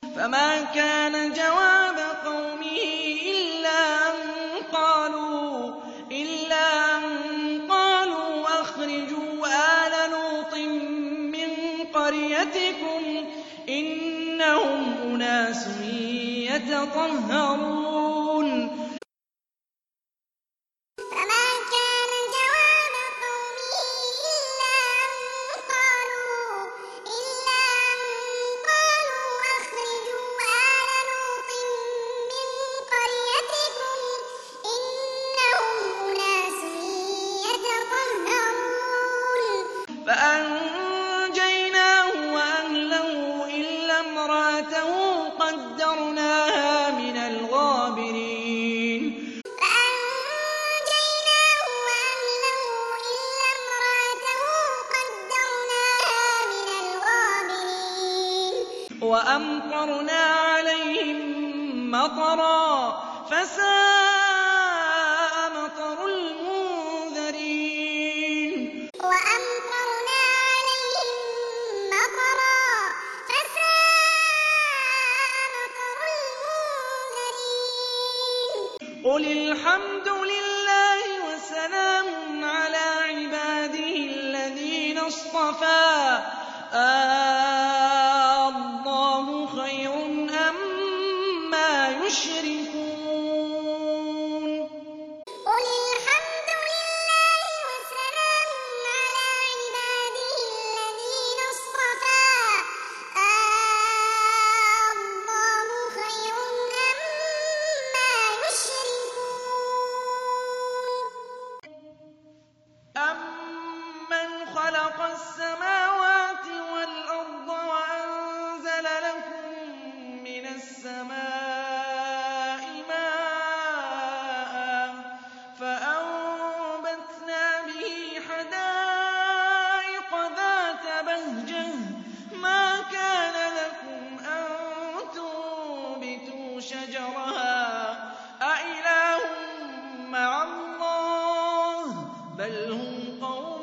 فما كان جواب قومه إلا أن قالوا أخرجوا آل لوط من قريتكم إنهم أناس يتطهرون فأنجيناه وأهله إلا امرأته قدرناها من الغابرين وأمطرنا عليهم مطرا فساء مطر المنذرين قل الحمد لله وسلام على عباده الذين اصطفى الله خير أما يشركون قل الحمد لله وسلام على عباده الذين اصطفى الله خير أما يشركون أَمَّنْ خَلَقَ السَّمَاوَاتِ وَالْأَرْضَ وَأَنزَلَ لَكُم مِّنَ السَّمَاءِ مَاءً فَأَنبَتْنَا بِهِ حَدَائِقَ ذَاتَ بَهْجَةٍ مَّا كَانَ لَكُمْ أَن تُنبِتُوا شَجَرَهَا أَإِلَٰهٌ مَّعَ اللَّهِ بَلْ هُمْ قَوْمٌ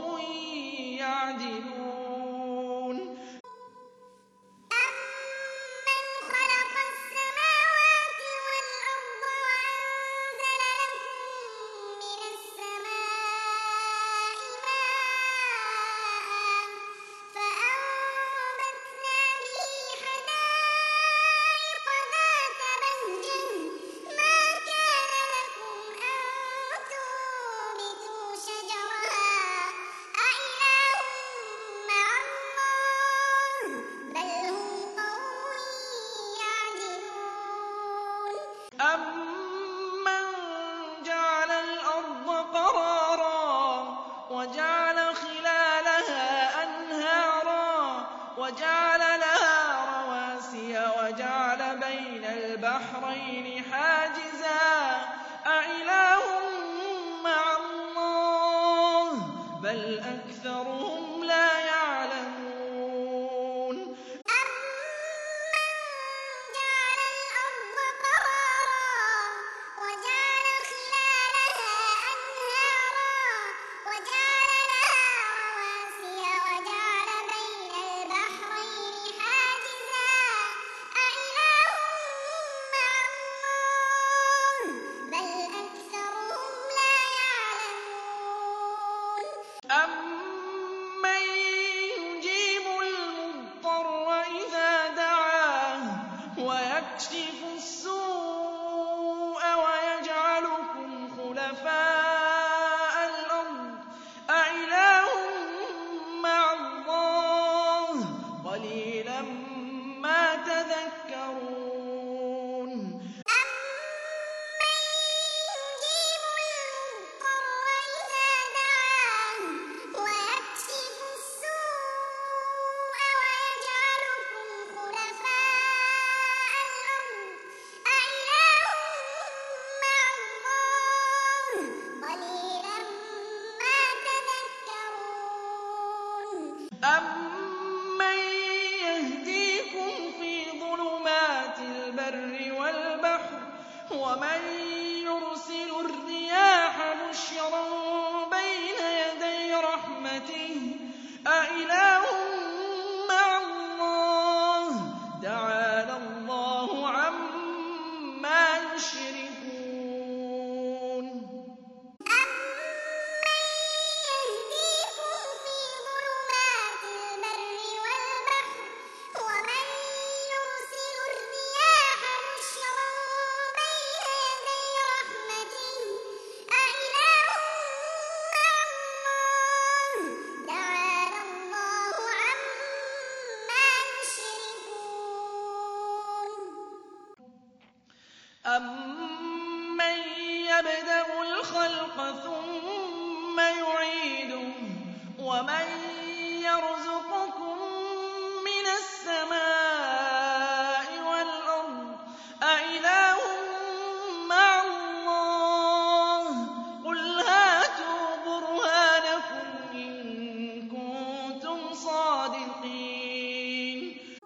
يَعْدِلُونَ أَمَّنْ خَلَقَ السَّمَاوَاتِ وَالْأَرْضَ وَأَنزَلَ لَكُم مِّنَ السَّمَاءِ مَاءً فَأَنبَتْنَا بِهِ حَدَائِقَ ذَاتَ بَهْجَةٍ مَّا كَانَ لَكُمْ أَن تُنبِتُوا شَجَرَهَا أَإِلَٰهٌ مَّعَ اللَّهِ بَلْ هُمْ قَوْمٌ يَعْدِلُونَ أَمَّن جَعَلَ الْأَرْضَ قَرَارًا وَجَعَلَ خِلَالَهَا أَنْهَارًا وَجَعَلَ لَهَا رَوَاسِيَ وَجَعَلَ بَيْنَ الْبَحْرَيْنِ حَاجِزًا أَإِلَٰهٌ مَّعَ اللَّهِ بَلْ أَكْثَرُهُمْ لَا يَعْلَمُونَ أَمَّن جَعَلَ الْأَرْضَ قَرَارًا وَجَعَلَ خِلَالَهَا أَنْهَارًا وَجَعَلَ لَهَا رَوَاسِيَ وَجَعَلَ بَيْنَ الْبَحْرَيْنِ حَاجِزًا أَإِلَٰهٌ مَّعَ اللَّهِ بَلْ أَكْثَرُهُمْ لَا يَعْلَمُونَ أَمَّن يُجِيبُ الْمُضْطَرَّ إِذَا دَعَاهُ وَيَكْشِفُ السُّوءَ وَيَجْعَلُكُمْ خُلَفَاءَ الْأَرْضِ أَإِلَٰهٌ مَّعَ اللَّهِ قَلِيلًا مَّا تَذَكَّرُونَ أَمَّن يُجِيبُ الْمُضْطَرَّ إِذَا دَعَاهُ وَيَكْشِفُ السُّوءَ وَيَجْعَلُكُمْ خُلَفَاءَ الْأَرْضِ أَمَّن يَبْدَأُ الْخَلْقَ ثُمَّ يُعِيدُهُ وَمَن يَرْزُقُكُم مِّنَ السَّمَاءِ وَالْأَرْضِ أَإِلَٰهٌ مَّعَ اللَّهِ ۚ قُلْ هَاتُوا بُرْهَانَكُمْ إِن كُنتُمْ صَادِقِينَ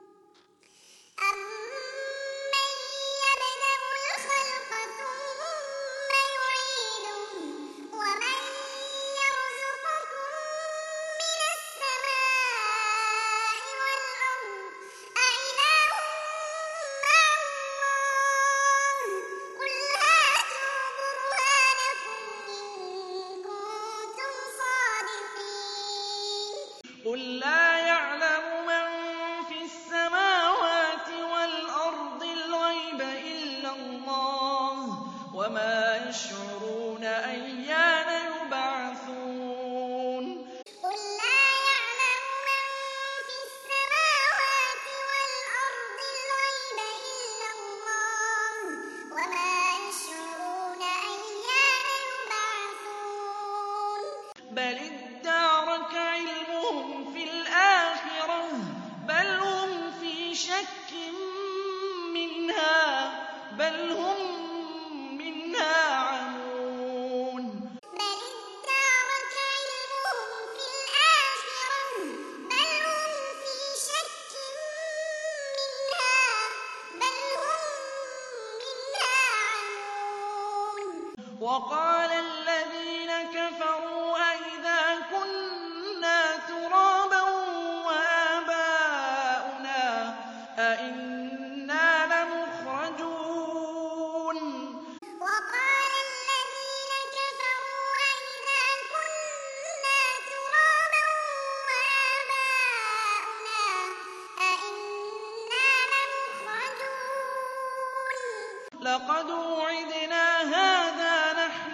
أَمَّن يَبْدَأُ الْخَلْقَ ثُمَّ يُعِيدُهُ وَمَن يَرْزُقُكُم مِّنَ السَّمَاءِ وَالْأَرْضِ أَإِلَٰهٌ مَّعَ اللَّهِ ۚ قُلْ هَاتُوا بُرْهَانَكُمْ إن كُنتُمْ صَادِقِينَ قُل لَّا يَعْلَمُ مَن فِي السَّمَاوَاتِ وَالْأَرْضِ الْغَيْبَ إِلَّا اللَّهُ وَمَا يَشْعُرُونَ أَيَّانَ يُبْعَثُونَ قُل لَّا يَعْلَمُ مَن فِي السَّمَاوَاتِ وَالْأَرْضِ الْغَيْبَ إِلَّا اللَّهُ وَمَا يَشْعُرُونَ أَيَّانَ يُبْعَثُونَ بَلِ ادَّارَكَ عِلْمُهُمْ فِي الْآخِرَةِ بَلْ هُمْ فِي شَكٍّ مِّنْهَا بَلْ هُم مِّنْهَا عَمُونَ بَلِ ادَّارَكَ عِلْمُهُمْ فِي الْآخِرَةِ بَلْ هُمْ فِي شَكٍّ مِّنْهَا بَلْ هُم مِّنْهَا عَمُونَ وَقَالَ الَّذِينَ كَفَرُوا أَإِذَا كُنَّا تُرَابًا وَآبَاؤُنَا أَإِنَّا لَمُخْرَجُونَ وَقَالَ الَّذِينَ كَفَرُوا أَإِذَا كُنَّا تُرَابًا وَآبَاؤُنَا أَإِنَّا لَمُخْرَجُونَ لَقَدْ وُعِدْنَا هَٰذَا نَحْنُ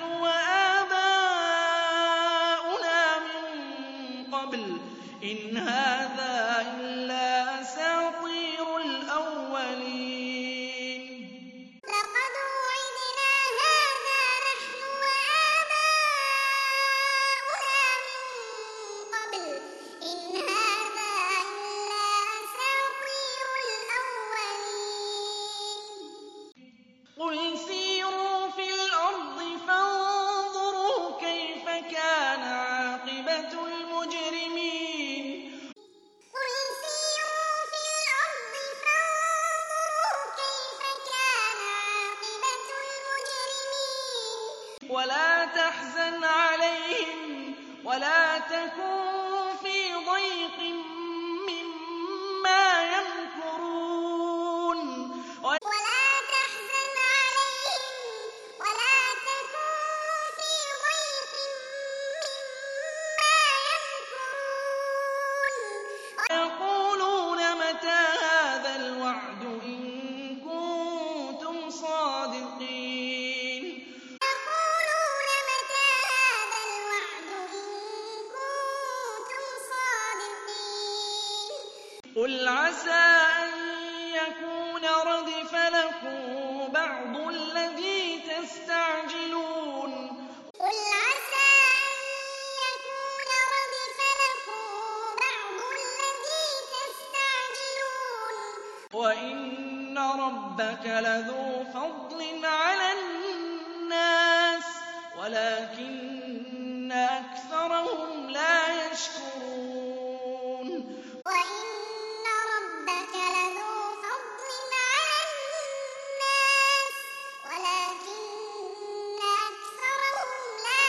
وَآبَاؤُنَا مِن قَبْلُ إِنْ هَٰذَا إِلَّا أَسَاطِيرُ الْأَوَّلِينَ لَقَدْ وُعِدْنَا هَٰذَا نَحْنُ وَآبَاؤُنَا مِن قَبْلُ إِنْ هَٰذَا إِلَّا أَسَاطِيرُ الْأَوَّلِينَ قُلْ سِيرُوا فِي الْأَرْضِ فَانظُرُوا كَيْفَ كَانَ عَاقِبَةُ الْمُجْرِمِينَ قُلْ سِيرُوا فِي الْأَرْضِ فَانظُرُوا كَيْفَ كَانَ عَاقِبَةُ الْمُجْرِمِينَ وَلَا تَحْزَنْ عَلَيْهِمْ وَلَا تَكُن فِي ضَيْقٍ مِّمَّا يَمْكُرُونَ وَلَا تَحْزَنْ عَلَيْهِمْ وَلَا تَكُن فِي ضَيْقٍ مِّمَّا يَمْكُرُونَ وَيَقُولُونَ مَتَىٰ هَٰذَا الْوَعْدُ إِن كُنتُمْ صَادِقِينَ يَقُولُونَ مَتَىٰ هَٰذَا الْوَعْدُ إِن كُنتُمْ صَادِقِينَ قُلْ عَسَىٰ أَن يَكُونَ رَدِفَ لَكُم بَعْضُ الَّذِي تَسْتَعْجِلُونَ قُلْ عَسَىٰ أَن يَكُونَ رَدِفَ لَكُم بَعْضُ الَّذِي تَسْتَعْجِلُونَ وَإِنَّ رَبَّكَ لَذُو فَضْلٍ عَلَى النَّاسِ وَلَٰكِنَّ أَكْثَرَهُمْ لَا يَشْكُرُونَ وَإِنَّ رَبَّكَ لَذُو فَضْلٍ عَلَى النَّاسِ وَلَٰكِنَّ أَكْثَرَهُمْ لَا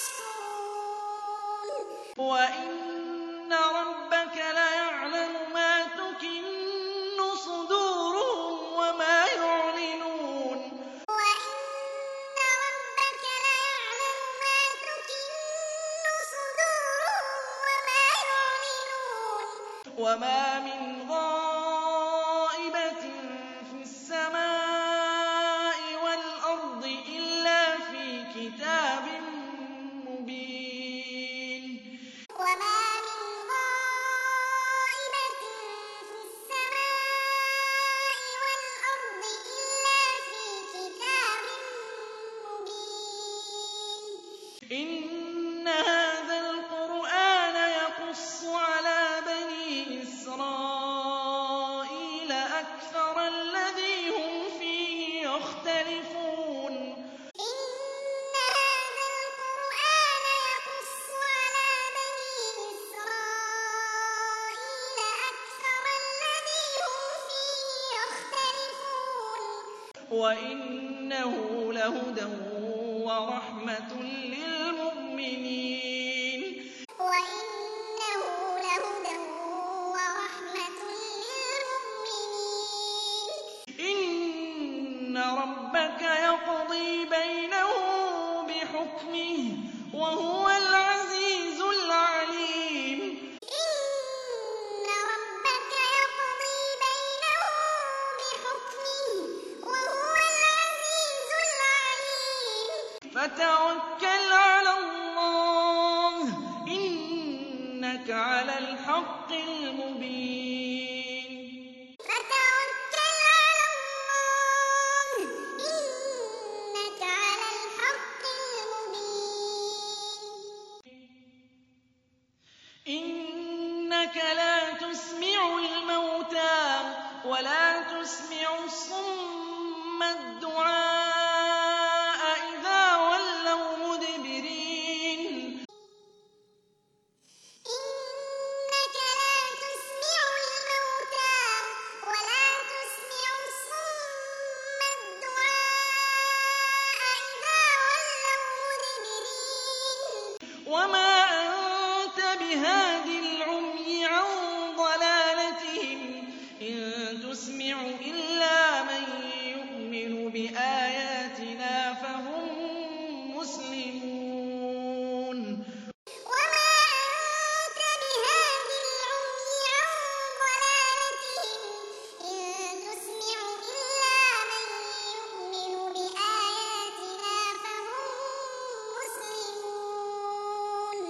يَشْكُرُونَ وَإِنَّ رَبَّكَ لَيَعْلَمُ مَا تُكِنُّ صُدُورُهُمْ وَمَا يُعْلِنُونَ وَإِنَّ رَبَّكَ لَيَعْلَمُ مَا تُكِنُّ صُدُورُهُمْ وَمَا يُعْلِنُونَ وَمَا مِنْ غَائِبَةٍ فِي السَّمَاءِ وَالْأَرْضِ إِلَّا فِي كِتَابٍ مُّبِينٍ وَمَا مِنْ غَائِبَةٍ فِي السَّمَاءِ وَالْأَرْضِ إِلَّا فِي كِتَابٍ وَإِنَّهُ لَهُدًى وَرَحْمَةٌ لِّلْمُؤْمِنِينَ وَإِنَّهُ لَهُدًى وَرَحْمَةٌ لِّلْمُؤْمِنِينَ إِنَّ رَبَّكَ يَقْضِي بَيْنَهُم بِحُكْمِهِ ۚ وَهُوَ الْعَزِيزُ الْعَلِيمُ إِنَّ رَبَّكَ يَقْضِي بَيْنَهُم بِحُكْمِهِ ۚ وَهُوَ الْعَزِيزُ الْعَلِيمُ فَتَوَكَّلْ عَلَى اللَّهِ ۖ إِنَّكَ عَلَى الْحَقِّ الْمُبِينِ فَتَوَكَّلْ عَلَى اللَّهِ ۖ إِنَّكَ عَلَى الْحَقِّ الْمُبِينِ إِنَّكَ لَا تُسْمِعُ الْمَوْتَىٰ وَلَا تُسْمِعُ الصُّمَّ الدُّعَاءَ إِذَا وَلَّوْا مُدْبِرِينَ إِنَّكَ لَا تُسْمِعُ الْمَوْتَىٰ وَلَا تُسْمِعُ الصُّمَّ الدُّعَاءَ إِذَا وَلَّوْا مُدْبِرِينَ وَمَا أَنتَ بِهَادِ الْعُمْيِ عَن ضَلَالَتِهِمْ ۖ إِن تُسْمِعُ إِلَّا مَن يُؤْمِنُ بِآيَاتِنَا فَهُم مُّسْلِمُونَ وَمَا أَنتَ بِهَادِ الْعُمْيِ عَن ضَلَالَتِهِمْ ۖ إِن تُسْمِعُ إِلَّا مَن يُؤْمِنُ بِآيَاتِنَا فَهُم مُّسْلِمُونَ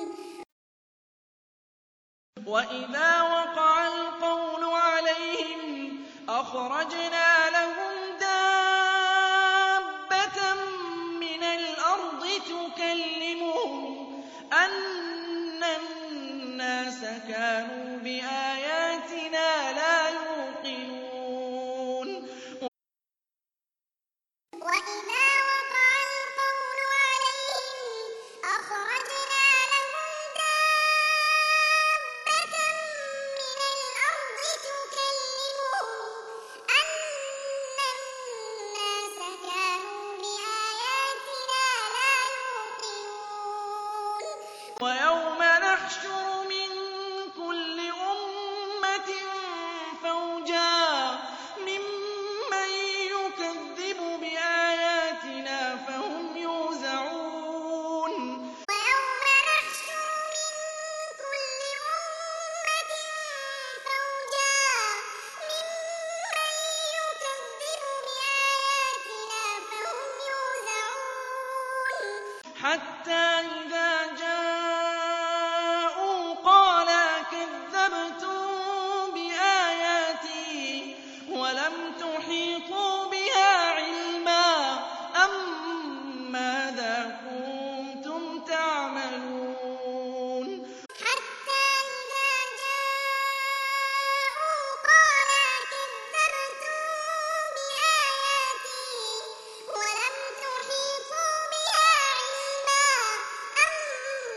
وَإِذَا وَقَعَ الْقَوْلُ عَلَيْهِمْ أَخْرَجْنَا لَهُمْ دَابَّةً مِّنَ الْأَرْضِ تُكَلِّمُهُمْ أَنَّ النَّاسَ كَانُوا بِآيَاتِنَا لَا يُوقِنُونَ وَإِذَا وَقَعَ الْقَوْلُ عَلَيْهِمْ أَخْرَجْنَا لَهُمْ دَابَّةً مِّنَ الْأَرْضِ تُكَلِّمُهُمْ أَنَّ النَّاسَ كَانُوا بِآيَاتِنَا لَا يُوقِنُونَ وَيَوْمَ نَحْشُرُ مِن كُلِّ أُمَّةٍ فَوْجًا مِّمَّن يُكَذِّبُ بِآيَاتِنَا فَهُمْ يُوزَعُونَ وَيَوْمَ نَحْشُرُ مِن كُلِّ أُمَّةٍ فَوْجًا مِّمَّن يُكَذِّبُ بِآيَاتِنَا فَهُمْ يُوزَعُونَ حَتَّىٰ إِذَا جَاءُوا قَالَ أَكَذَّبْتُم بِآيَاتِي وَلَمْ تُحِيطُوا بِهَا عِلْمًا أَمَّاذَا كُنتُمْ تَعْمَلُونَ حَتَّىٰ إِذَا جَاءُوا قَالَ أَكَذَّبْتُم بِآيَاتِي وَلَمْ تُحِيطُوا بِهَا عِلْمًا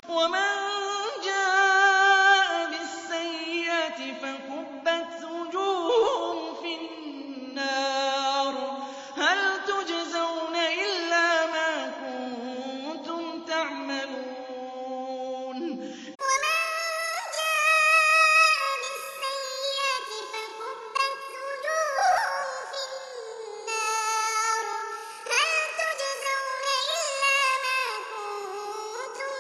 ومن جاء بالسيئة فكبت وجوههم في النار هل تجزون إلا ما كنتم تعملون ومن جاء بالسيئة فكبت وجوههم في النار هل تجزون إلا ما كنتم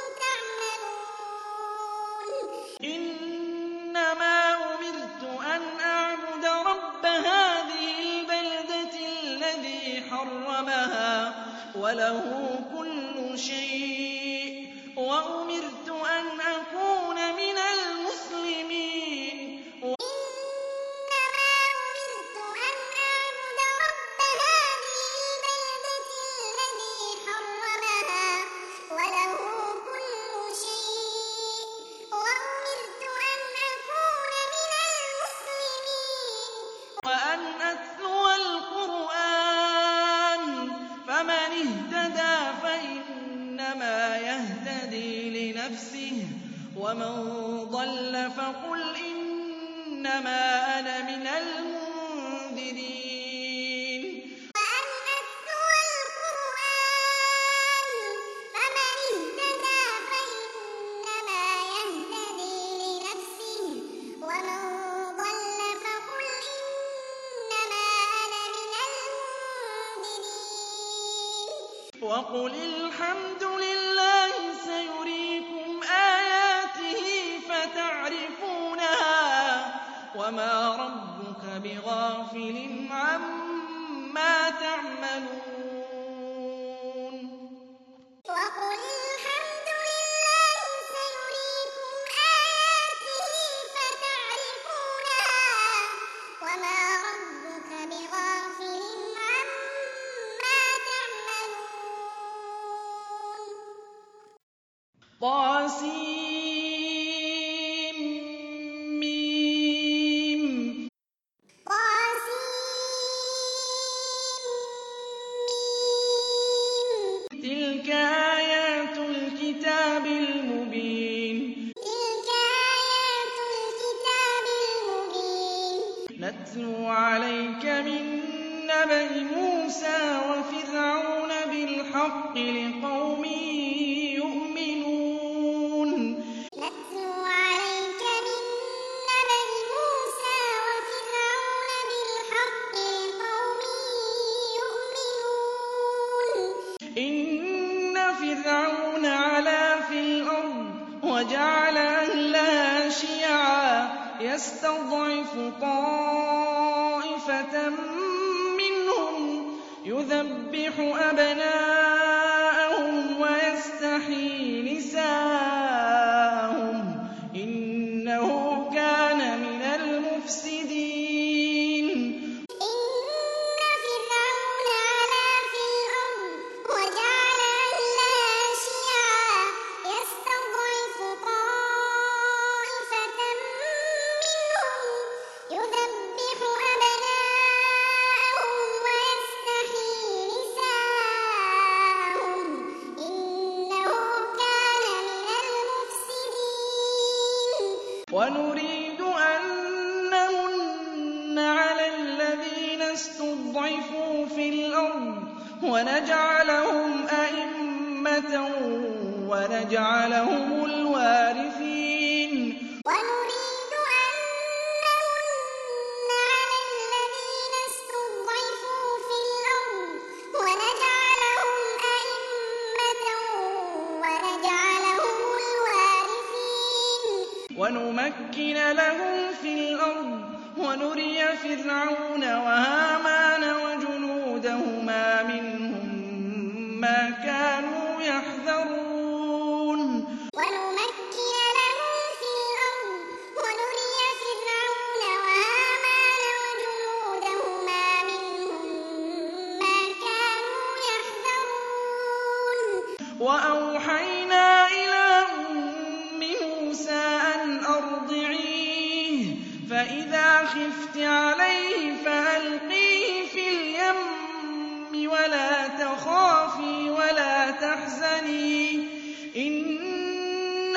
تعملون إنما أمرت أن أعبد رب هذه البلدة الذي حرمها وله كل شيء وأمرت أن أكون من المسلمين إنما أمرت أن أعبد رب هذه البلدة الذي حرمها وله كل شيء وأمرت أن أكون من المسلمين وأن أتلو القرآن فمن اهتدى فإنما يهتدي لنفسه ومن ضل فقل إنما أنا من المنذرين وأن أتلو القرآن فمن اهتدى فإنما يهتدي لنفسه ومن ضل فقل إنما أنا من المنذرين وقل الحمد لله سيريكم آياته فتعرفونها وما ربك بغافل عما تعملون وقل الحمد لله سيريكم آياته فتعرفونها وما ربك بغافل عما تعملون طاسيم تلك آيات الكتاب المبين تلك آيات الكتاب المبين نتلو عليك من نبأ موسى وفرعون بالحق لقوم يؤمنون نتلو عليك من نبأ موسى وفرعون بالحق لقوم يؤمنون إن فرعون علا في الأرض وجعل أهلها شيعا يستضعف طائفة منهم يذبح أبناءهم ويستحيي نساءهم إنه كان من المفسدين إن فرعون علا في الأرض وجعل أهلها شيعا يستضعف طائفة منهم يذبح أبناءهم ويستحيي نساءهم إنه كان من المفسدين ونريد أن نمن على الذين استضعفوا في الأرض ونجعلهم أئمة ونجعلهم الوارثين ونريد أن نمن على الذين استضعفوا في الأرض ونجعلهم أئمة ونجعلهم الوارثين ونمكن لهم في الأرض ونري فرعون وهامان وجنودهما منهم ما كانوا يحذرون ونمكن لهم في الأرض ونري فرعون وهامان وجنودهما منهم ما كانوا يحذرون وأوحينا إلى أم موسى أن أرضعيه فإذا خفت عليه فألقيه في اليم ولا تخافي ولا تحزني إنا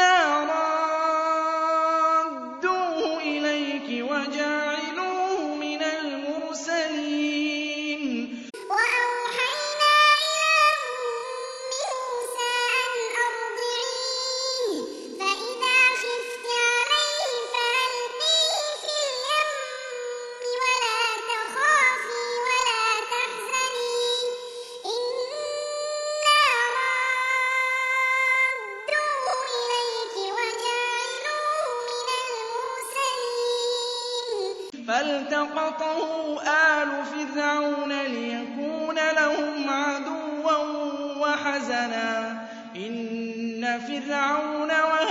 فالتقطه آل فرعون ليكون لهم عدوا وحزنا إن فرعون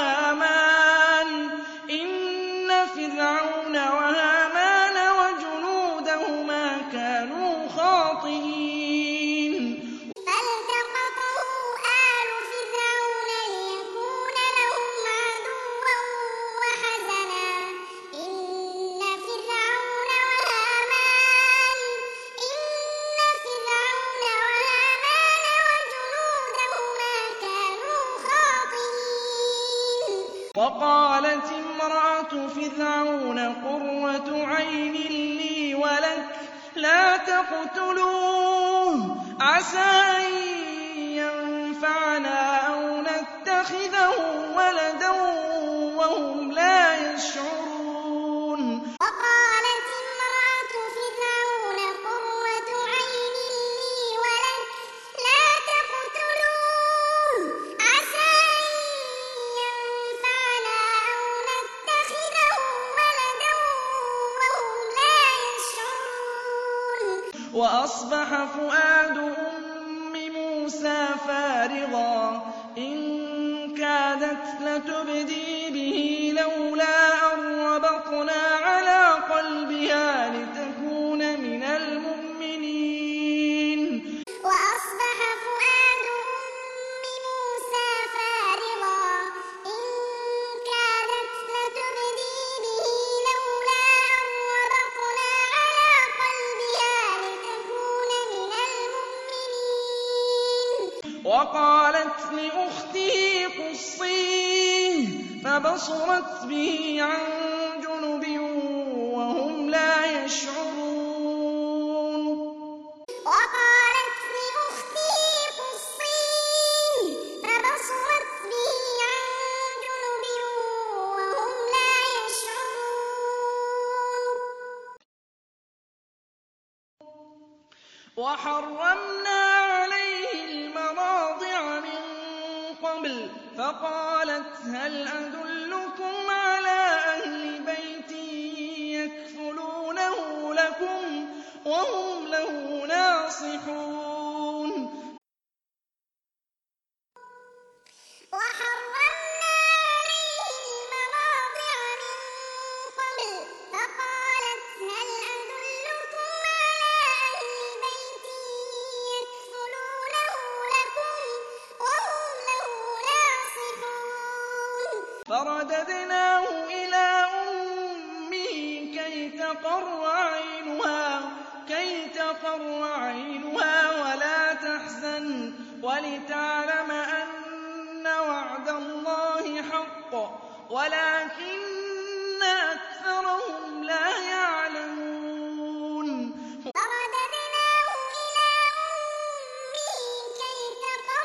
وهامان وجنودهما كانوا خاطئين فالتقطه آل فرعون ليكون لهم عدوا وحزنا إن فرعون وهامان وجنودهما كانوا خاطئين وقالت امرأة فرعون قرة عين لي ولك لا تقتلوه عسى أن ينفعنا أو نتخذه ولدا وهم لا يشعرون وقالت امرأة فرعون قرة عين لي ولك لا تقتلوه عسى أن ينفعنا أو نتخذه ولدا وهم لا يشعرون وأصبح فؤاد أم موسى فارغا إن كادت لتبدي به لولا أن ربطنا على قلبها لتكون من المؤمنين وأصبح فؤاد أم موسى فارغا إن كادت لتبدي به لولا أن ربطنا على قلبها لتكون من المؤمنين وقالت لأخته قصيه فبصرت به عن جنب وهم لا يشعرون وقالت لأخته قصيه فبصرت به عن جنب وهم لا يشعرون وحرمنا عليه المراضع من قبل فقالت هل أدلكم على أهل بيت يكفلونه لكم وهم له ناصحون وحرمنا عليه المراضع من قبل فقالت هل أدلكم على أهل بيت يكفلونه لكم وهم له ناصحون فرددناه إلى أمه كي تقر عينها ولا تحزن ولتعلم أن وعد الله حق ولكن أكثرهم لا يعلمون فرددناه إلى أمه كي تقر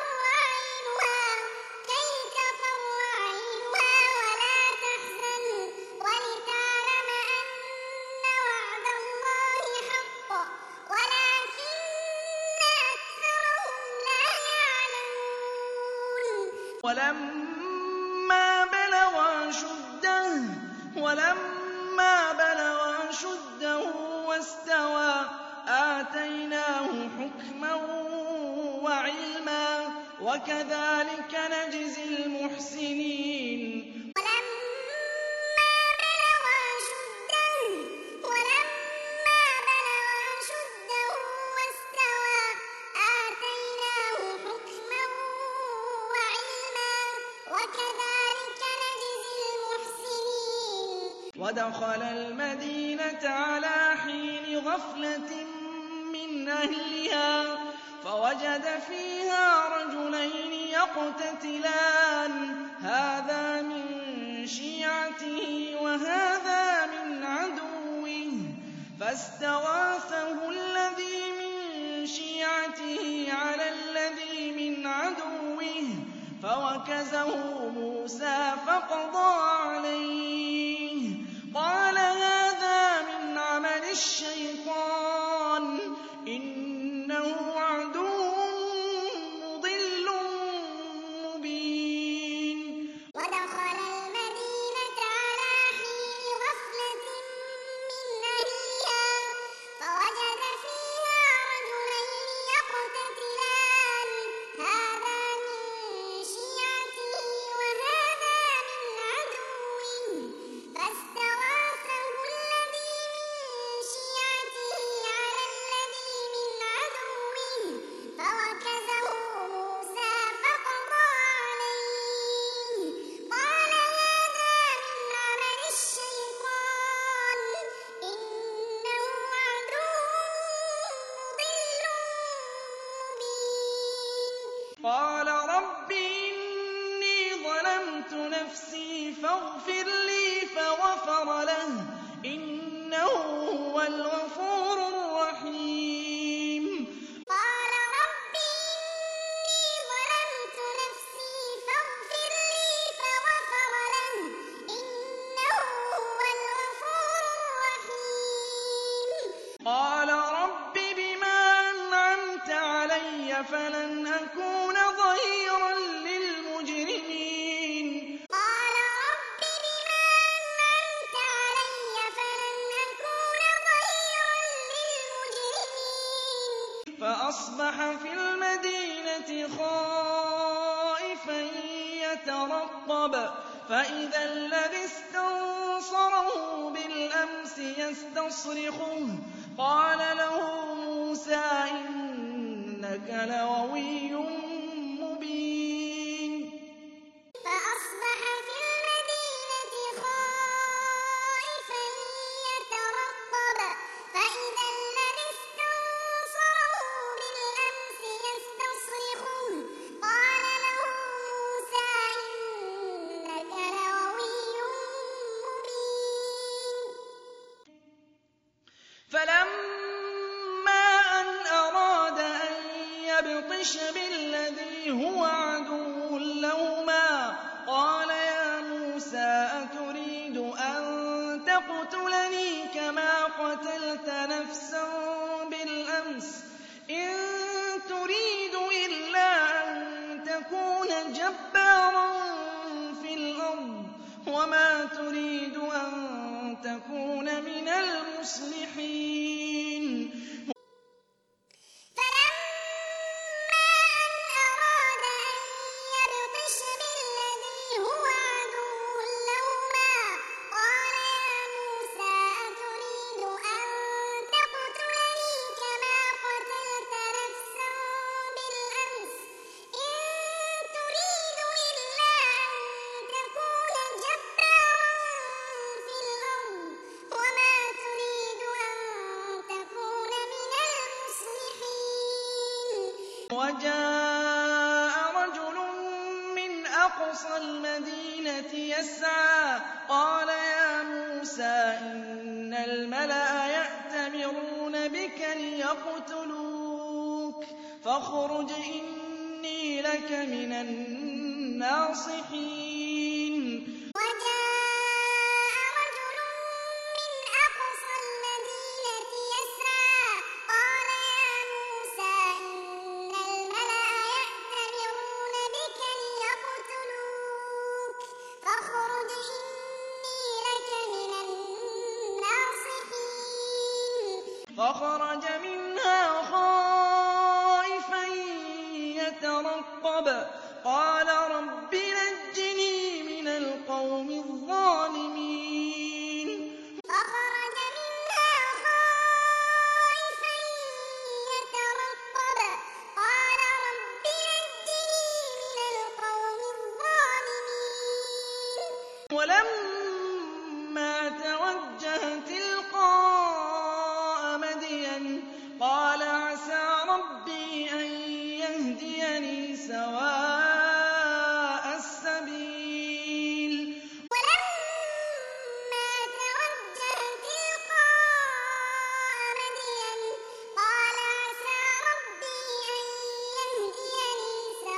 عينها ولا تحزن ولتعلم أن وعد الله حق ولكن أكثرهم لا يعلمون ولما بلغ أشده واستوى آتيناه حكما وعلما وكذلك نجزي المحسنين ولما بلغ أشده واستوى آتيناه حكما وعلما وكذلك نجزي المحسنين ودخل المدينة على حين غفلة من أهلها فوجد فيها رجلين يقتتلان هذا من شيعته وهذا من عدوه فاستغاثه الذي من شيعته على الذي من عدوه فوكزه موسى فقضى عليه قال هذا من عمل الشيطان إنه عدو مضل مبين ودخل المدينة على حين غفلة من أهلها قال رب إني ظلمت نفسي فاغفر لي فغفر له إنه هو الغفور الرحيم قال رب إني ظلمت نفسي فاغفر لي فغفر له إنه هو الغفور الرحيم قال رب بما أنعمت علي فلن أكون ظهيرا للمجرمين قال رب بما أنعمت علي فلن أكون ظهيرا للمجرمين فأصبح في المدينة خائفا يترقب فإذا الذي استنصره بالأمس يستصرخه قال له موسى إنك لغوي مبين فأصبح في المدينة خائفا يترقب فإذا الذي استنصره بالأمس يستصرخه قال له موسى إنك لغوي مبين فلما أن أراد أن يبطش بالذي هو عدو لهما قال يا موسى أتريد أن تقتلني كما قتلت نفسا بالأمس إن تريد إلا أن تكون جبارا في الأرض وما تريد أن تكون من المصلحين فلما أن أراد أن يبطش بالذي هو عدو لهما قال يا موسى أتريد أن تقتلني كما قتلت نفسا بالأمس إن تريد إلا أن تكون جبارا في الأرض وما تريد أن تكون من المصلحين وجاء رجل من أقصى المدينة يسعى قال يا موسى إن الملأ يأتمرون بك ليقتلوك فاخرج إني لك من الناصحين وجاء رجل من أقصى المدينة يسعى قال يا موسى إن الملأ يأتمرون بك ليقتلوك فاخرج إني لك من الناصحين فخرج منها خائفا يترقب قال رب نجني من القوم الظالمين فخرج منها خائفا يترقب قال رب نجني من القوم الظالمين ولما توجه تلقاء مدين قال عسى ربي أن يهديني سواء السبيل ولما توجه تلقاء مدين قال عسى ربي أن يهديني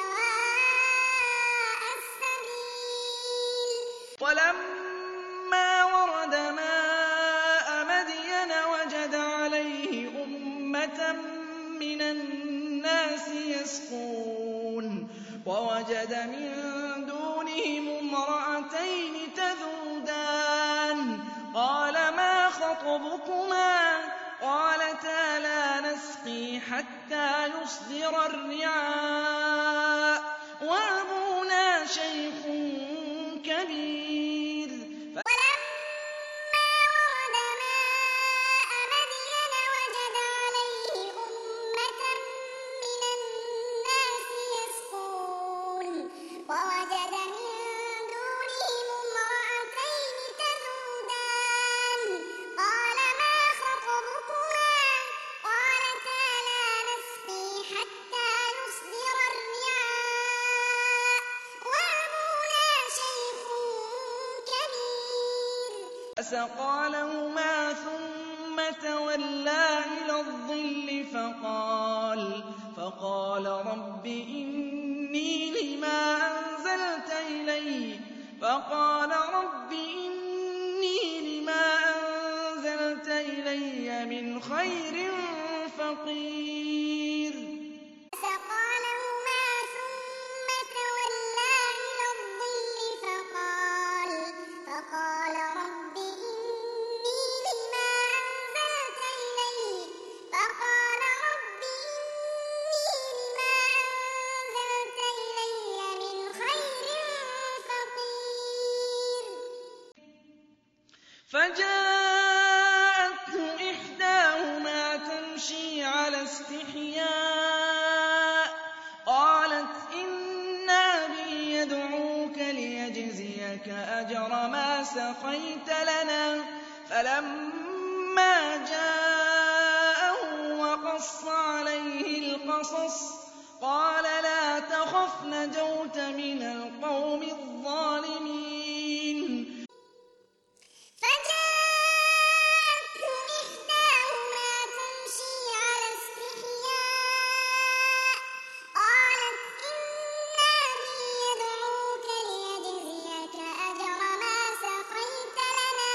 سواء السبيل ولما ورد ماء مدين وجد عليه أمة من الناس يسقون ووجد من دونهم امرأتين تذودان قال ما خطبكما قالتا لا نسقي حتى يصدر الرعاء وأبونا شيخ كبير ولما ورد ماء مدين وجد عليه أمة من الناس يسقون ووجد من دونهم امرأتين تذودان قال ما خطبكما قالتا لا نسقي حتى يصدر فسقى لهما ثم تولى إلى الظل فقال رب إني لما أنزلت إلي من خير فقير فسقى لهما ثم تولى إلى الظل فقال رب إني لما أنزلت إلي من خير فقير فجاءته إحداهما تمشي على استحياء قالت إن أبي يدعوك ليجزيك أجر ما سقيت لنا فلما جاءه وقص عليه القصص قال لا تخف نجوت من القوم الظالمين فجاءته إحداهما تمشي على استحياء قالت إن أبي يدعوك ليجزيك أجر ما سقيت لنا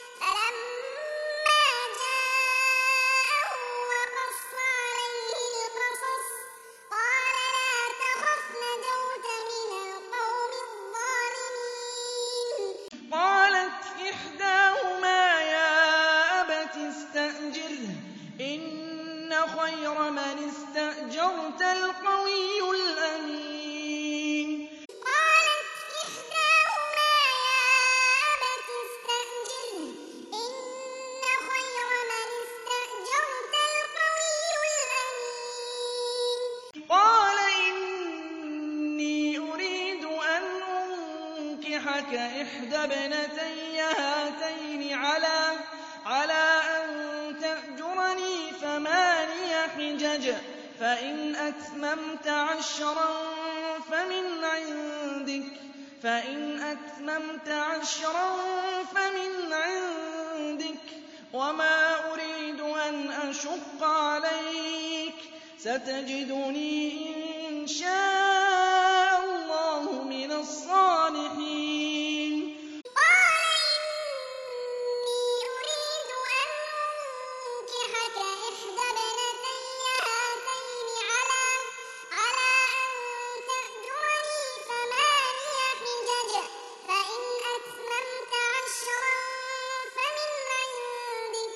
فلما جاءه وقص عليه القصص قال لا تخف نجوت من القوم الظالمين قالت إحداهما يا أبت استأجره إن خير من استأجرت القوي الأمين قالت إحداهما يا أبت استأجره إن خير من استأجرت القوي الأمين قال إني أريد أن أنكحك إحدى ابنتي هاتين على أن تأجرني 8 حجج فإن أتممت 10 فمن عندك وما أريد أن أشق عليك ستجدني إن شاء الله من الصالحين قال إني أريد أن أنكحك إحدى ابنتي هاتين على أن تأجرني 8 حجج فإن أتممت 10 فمن عندك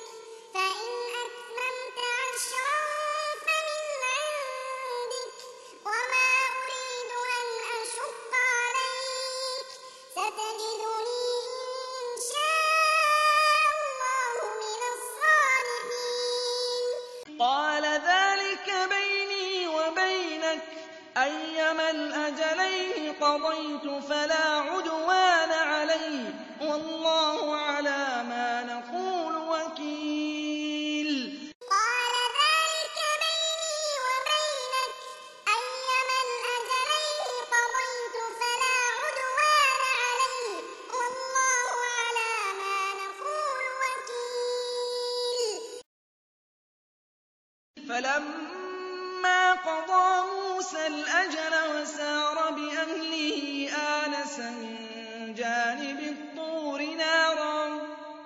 وما أريد أن أشق عليك ستجدني إن شاء الله من الصالحين قال ذلك بيني وبينك أيما الأجلين قضيت فلا عدوان علي والله على ما نقول وكيل قال ذلك بيني وبينك أيما الأجلين قضيت فلا عدوان علي والله على ما نقول وكيل فلما قضى موسى الأجل وسار بأهله آنس من جانب الطور نارا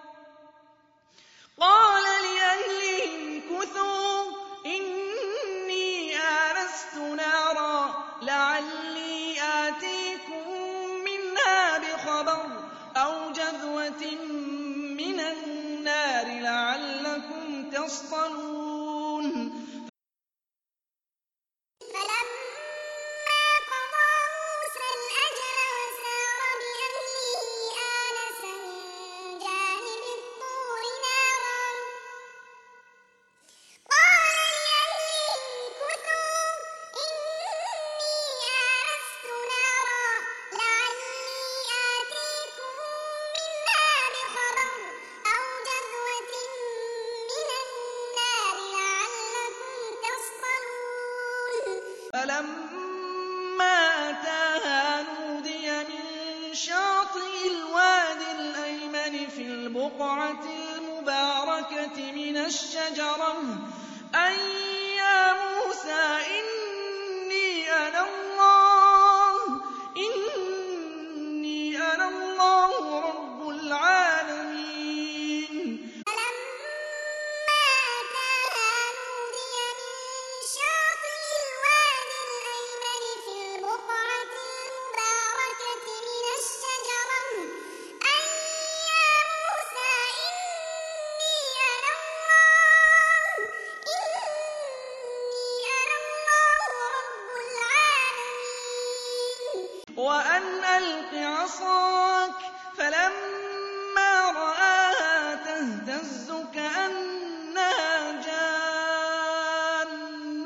قال لأهلهم كثوا إني آنست نارا لعلي آتيكم منها بخبر أو جذوة من النار لعلكم تصطلون فلما قضى موسى الأجل وسار بأهله آنس من جانب الطور نارا قال لأهلهم كثوا إني آنست نارا لعلي آتيكم منها بخبر أو جذوة من النار لعلكم تصطلون فلما أتاها نودي من شاطئ الوادي الأيمن في البقعة الْبُقْعَةِ الْمُبَارَكَةِ مِنَ الشَّجَرَةِ أَن يَا مُوسَىٰ إِنِّي أَنَا اللَّهُ رَبُّ الْعَالَمِينَ فَلَمَّا أَتَاهَا نُودِيَ مِن شَاطِئِ الْوَادِ الْأَيْمَنِ فِي الْبُقْعَةِ الْمُبَارَكَةِ مِنَ الشَّجَرَةِ أَن يَا مُوسَىٰ إِنِّي أَنَا اللَّهُ رَبُّ الْعَالَمِينَ وَأَنْ أَلْقِ عَصَاكَ ۖ فَلَمَّا رَآهَا تَهْتَزُّ كَأَنَّهَا جَانٌّ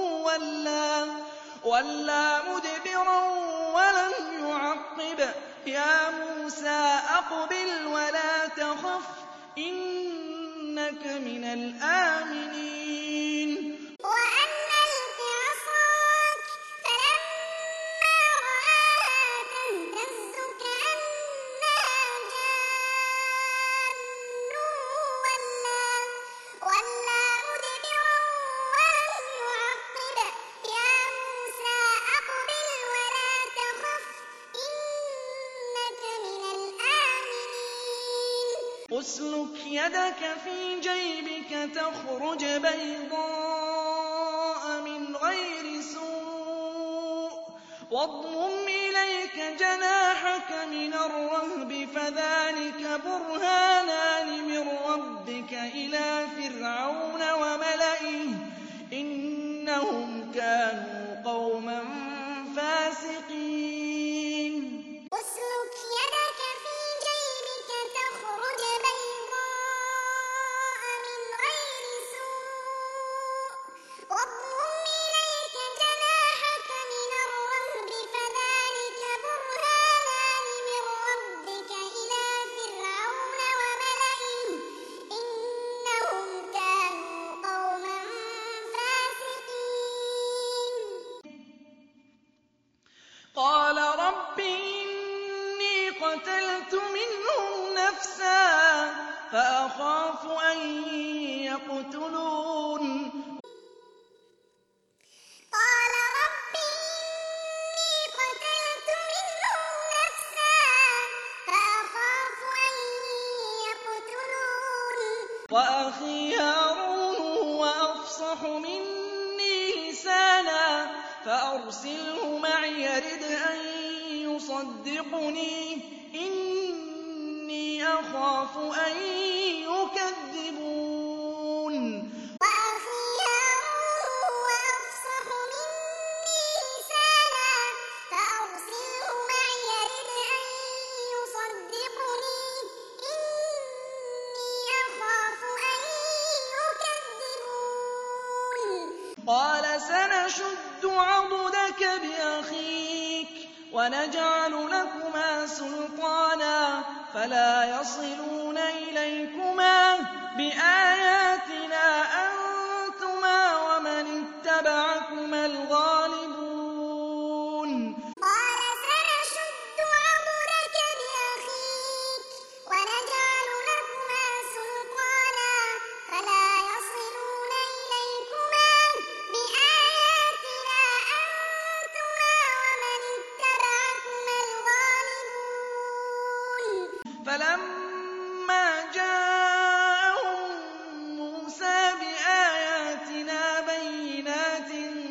وَلَّىٰ مُدْبِرًا وَلَمْ يُعَقِّبْ ۚ يَا مُوسَىٰ أَقْبِلْ وَلَا تَخَفْ ۖ إِنَّكَ مِنَ الْآمِنِينَ وَأَنْ أَلْقِ عَصَاكَ ۖ فَلَمَّا رَآهَا تَهْتَزُّ كَأَنَّهَا جَانٌّ وَلَّىٰ مُدْبِرًا وَلَمْ يُعَقِّبْ ۚ يَا مُوسَىٰ أَقْبِلْ وَلَا تَخَفْ ۖ إِنَّكَ مِنَ الْآمِنِينَ اسْلُكْ يَدَكَ فِي جَيْبِكَ تَخْرُجْ بَيْضَاءَ مِنْ غَيْرِ سُوءٍ وَاضْمُمْ إِلَيْكَ جَنَاحَكَ مِنَ الرَّهْبِ فَذَانِكَ بُرْهَانَانِ مِن رَّبِّكَ إِلَىٰ فِرْعَوْنَ وَمَلَئِهِ ۚ إِنَّهُمْ كَانُوا قَوْمًا فَاسِقِينَ اسْلُكْ يَدَكَ فِي جَيْبِكَ تَخْرُجْ بَيْضَاءَ مِنْ غَيْرِ سُوءٍ وَاضْمُمْ إِلَيْكَ جَنَاحَكَ مِنَ الرَّهْبِ فَذَانِكَ بُرْهَانَانِ مِن رَّبِّكَ إِلَىٰ فِرْعَوْنَ وَمَلَئِهِ ۚ إِنَّهُمْ كَانُوا قَوْمًا فَاسِقِينَ قَالَ رَبِّ إِنِّي قَتَلْتُ مِنْهُمْ نَفْسًا فَأَخَافُ أَن يَقْتُلُونِ قَالَ رَبِّ إِنِّي قَتَلْتُ مِنْهُمْ نَفْسًا فَأَخَافُ أَن يَقْتُلُونِ وَأَخِي هَارُونُ هُوَ أَفْصَحُ مِنِّي لِسَانًا فَأَرْسِلْهُ مَعِيَ رِدْءًا يُصَدِّقُنِي إِنِّي أَخَافُ أَن يُكَذِّبُونِ وَأَخِي هَارُونُ هُوَ أَفْصَحُ مِنِّي لِسَانًا فَأَرْسِلْهُ مَعِيَ رِدْءًا يُصَدِّقُني إِنِّي أَخَافُ أَن يُكَذِّبُونِ قَالَ سَنَشُدُّ عَضُدَكَ بِأَخِيكَ وَنَجْعَلُ لَكُمَا سُلْطَانًا فَلَا يَصِلُونَ إِلَيْكُمَا بِآيَاتِنَا أَنتُمَا وَمَنِ اتَّبَعَكُمَا الْغَالِبُونَ قَالَ سَنَشُدُّ عَضُدَكَ بِأَخِيكَ وَنَجْعَلُ لَكُمَا سُلْطَانًا فَلَا يَصِلُونَ إِلَيْكُمَا بِآيَاتِنَا أَنتُمَا وَمَنِ اتَّبَعَكُمَا الْغَالِبُونَ فَلَمَّا جَاءَهُم مُّوسَىٰ بِآيَاتِنَا بَيِّنَاتٍ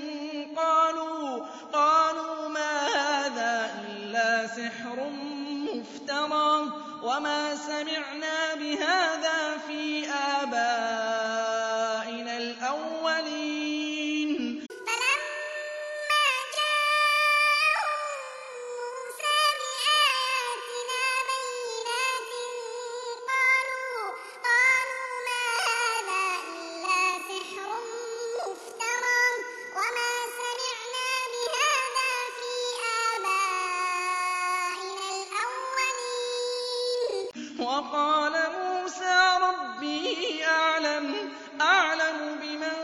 قَالُوا مَا هَٰذَا إِلَّا سِحْرٌ مُّفْتَرًى وَمَا سَمِعْنَا بِهَٰذَا فِي آبَائِنَا الْأَوَّلِينَ فَلَمَّا جَاءَهُم مُّوسَىٰ بِآيَاتِنَا بَيِّنَاتٍ قَالُوا مَا هَٰذَا إِلَّا سِحْرٌ مُّفْتَرًى وَمَا سَمِعْنَا بِهَٰذَا فِي آبَائِنَا الْأَوَّلِينَ وَقَالَ مُوسَىٰ رَبِّي أَعْلَمُ بِمَن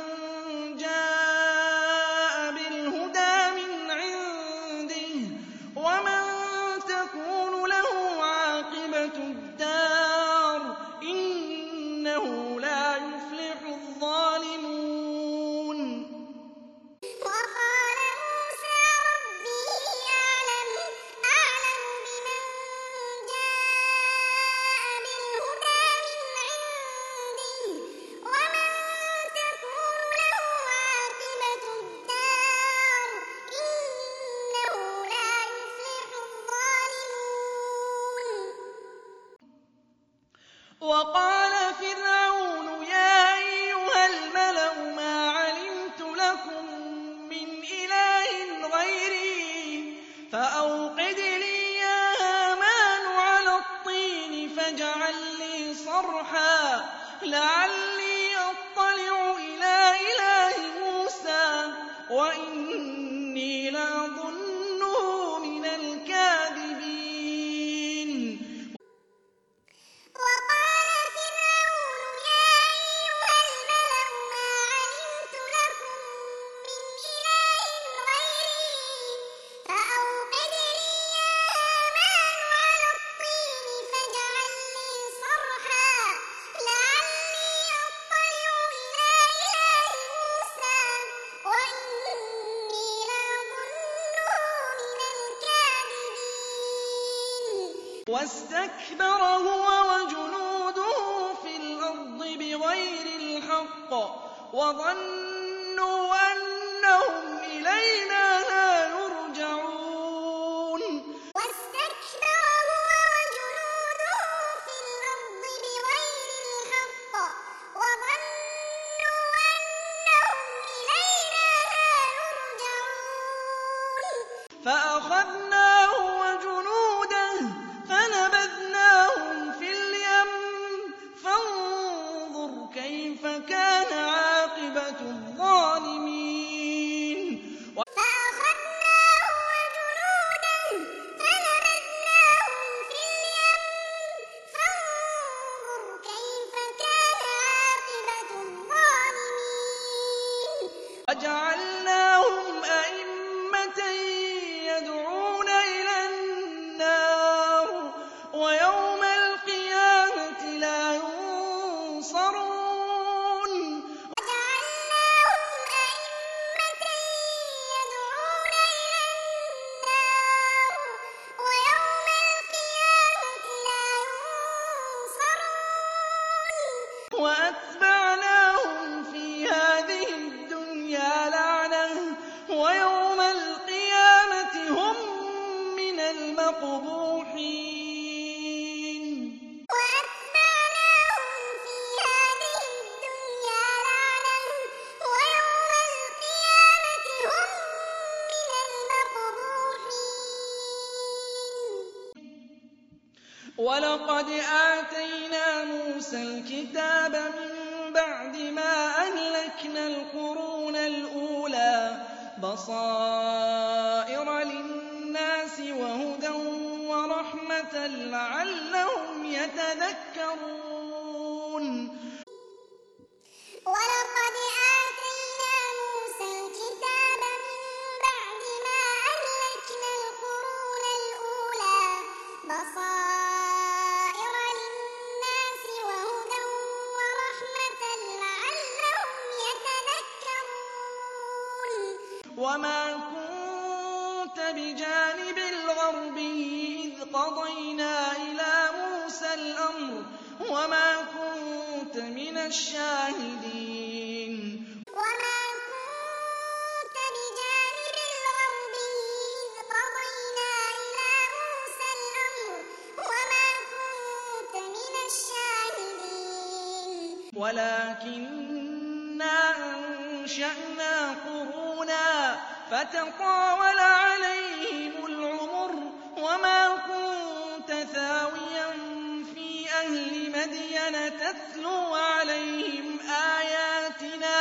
جَاءَ بِالْهُدَىٰ مِنْ عِندِهِ وَمَن تَكُونُ لَهُ عَاقِبَةُ الدَّارِ ۖ لَعَلِّي أَطَّلِعُ إِلَىٰ إِلَٰهِ مُوسَىٰ وَإِنِّي لَأَظُنُّهُ مِنَ الْكَاذِبِينَ وَقَالَ فِرْعَوْنُ يَا أَيُّهَا الْمَلَأُ مَا عَلِمْتُ لَكُم مِّنْ إِلَٰهٍ غَيْرِي فَأَوْقِدْ لِي يَا هَامَانُ عَلَى الطِّينِ فَاجْعَل لِّي صَرْحًا لَّعَلِّي أَطَّلِعُ إِلَىٰ إِلَٰهِ مُوسَىٰ وَإِنِّي لَأَظُنُّهُ مِنَ الْكَاذِبِينَ وَاسْتَكْبَرَ هُوَ وَجُنُودُهُ فِي الْأَرْضِ بِغَيْرِ الْحَقِّ وَظَنُّوا أَنَّهُمْ إِلَيْنَا لَا يُرْجَعُونَ وَاسْتَكْبَرَ هُوَ وَجُنُودُهُ فِي الْأَرْضِ بِغَيْرِ الْحَقِّ وَظَنُّوا أَنَّهُمْ إِلَيْنَا لَا يُرْجَعُونَ فَأَخَذْنَاهُ وَجُنُودَهُ فَنَبَذْنَاهُمْ فِي الْيَمِّ فَانظُرْ كَيْفَ كَانَ عَاقِبَةُ الظَّالِمِينَ فَأَخَذْنَاهُ وَجُنُودَهُ فَنَبَذْنَاهُمْ فِي الْيَمِّ فَانظُرْ كَيْفَ كَانَ عَاقِبَةُ الظَّالِمِينَ وَجَعَلْنَاهُمْ أَئِمَّةً يَدْعُونَ إِلَى النَّارِ وَيَوْمَ الْقِيَامَةِ لَا يُنصَرُونَ وَجَعَلْنَاهُمْ أَئِمَّةً يَدْعُونَ إِلَى النَّارِ وَيَوْمَ الْقِيَامَةِ لَا يُنصَرُونَ وَأَتْبَعْنَاهُمْ فِي هَٰذِهِ الدُّنْيَا لَعْنَةً وَيَوْمَ الْقِيَامَةِ هُم مِّنَ الْمَقْبُوحِينَ وَأَتْبَعْنَاهُمْ فِي هَٰذِهِ الدُّنْيَا لَعْنَةً وَيَوْمَ الْقِيَامَةِ هُم مِّنَ الْمَقْبُوحِينَ وَلَقَدْ آتَيْنَا مُوسَى الْكِتَابَ مِن بَعْدِ مَا أَهْلَكْنَا الْقُرُونَ الْأُولَىٰ بَصَائِرَ لِلنَّاسِ وَهُدًى وَرَحْمَةً لَّعَلَّهُمْ يَتَذَكَّرُونَ وَلَقَدْ آتَيْنَا مُوسَى الْكِتَابَ مِن بَعْدِ مَا أَهْلَكْنَا الْقُرُونَ الْأُولَىٰ بَصَائِرَ لِلنَّاسِ وَهُدًى وَرَحْمَةً لَّعَلَّهُمْ يَتَذَكَّرُونَ وَمَا كُنتَ بِجَانِبِ الْغَرْبِيِّ إِذْ قَضَيْنَا إِلَىٰ مُوسَى الْأَمْرَ وَمَا كُنتَ مِنَ الشَّاهِدِينَ وَمَا كُنتَ بِجَانِبِ الْغَرْبِيِّ إِذْ قَضَيْنَا إِلَىٰ مُوسَى الْأَمْرَ وَمَا كُنتَ مِنَ الشَّاهِدِينَ وَلَٰكِنَّا أَنشَأْنَا قُرُونًا فَتَطَاوَلَ عَلَيْهِمُ الْعُمُرُ وَمَا كُنتَ ثَاوِيًا فِي أَهْلِ مَدْيَنَ تَتْلُو عَلَيْهِمْ آيَاتِنَا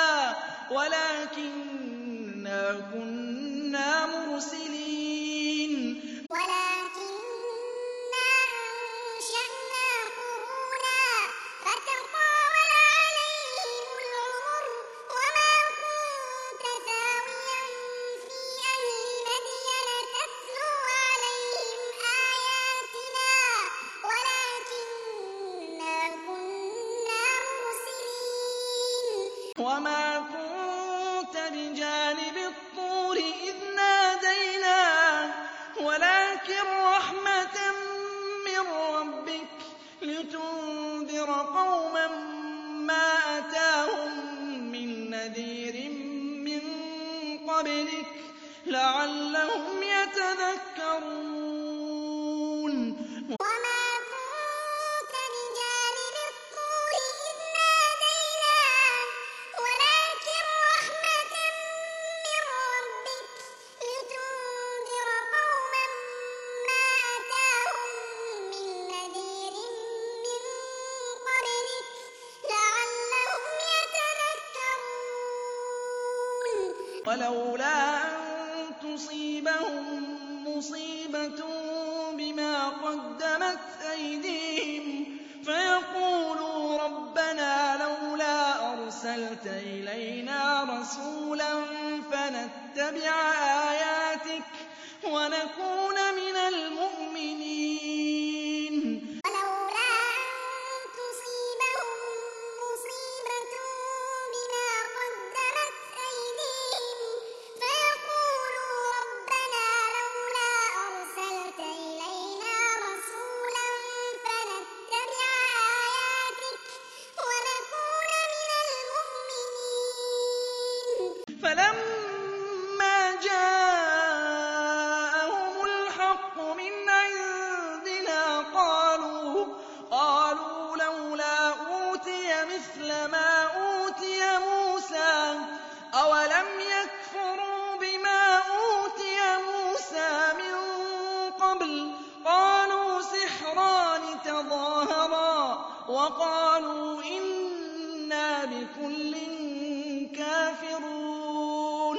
وَلَٰكِنَّا كُنَّا مُرْسِلِينَ وَلَٰكِنَّا أَنشَأْنَا قُرُونًا فَتَطَاوَلَ عَلَيْهِمُ الْعُمُرُ وَمَا كُنتَ ثَاوِيًا فِي أَهْلِ مَدْيَنَ تَتْلُو عَلَيْهِمْ آيَاتِنَا وَلَٰكِنَّا كُنَّا مُرْسِلِينَ وَمَا كُنتَ بِجَانِبِ الطُّورِ إِذْ نَادَيْنَا وَلَٰكِن رَّحْمَةً مِّن رَّبِّكَ لِتُنذِرَ قَوْمًا مَّا أَتَاهُم مِّن نَّذِيرٍ مِّن قَبْلِكَ لَعَلَّهُمْ يَتَذَكَّرُونَ وَمَا كُنتَ بِجَانِبِ الطُّورِ إِذْ نَادَيْنَا وَلَٰكِن رَّحْمَةً مِّن رَّبِّكَ لِتُنذِرَ قَوْمًا مَّا أَتَاهُم مِّن نَّذِيرٍ مِّن قَبْلِكَ لَعَلَّهُمْ ولولا أن تصيبهم مصيبة بما قدمت أيديهم فيقولوا ربنا لولا أرسلت إلينا رسولا فنتبع آياتك ونكون من المؤمنين. ولولا أن تصيبهم مصيبة بما قدمت أيديهم فيقولوا ربنا لولا أرسلت إلينا رسولا فنتبع آياتك ونكون من المؤمنين. فلما جاءهم الحق من عندنا قالوا لولا أوتي مثل ما أوتي موسى أولم يكفروا بما أوتي موسى من قبل قالوا سحران تظاهرا وقالوا إنا بكل كافرون.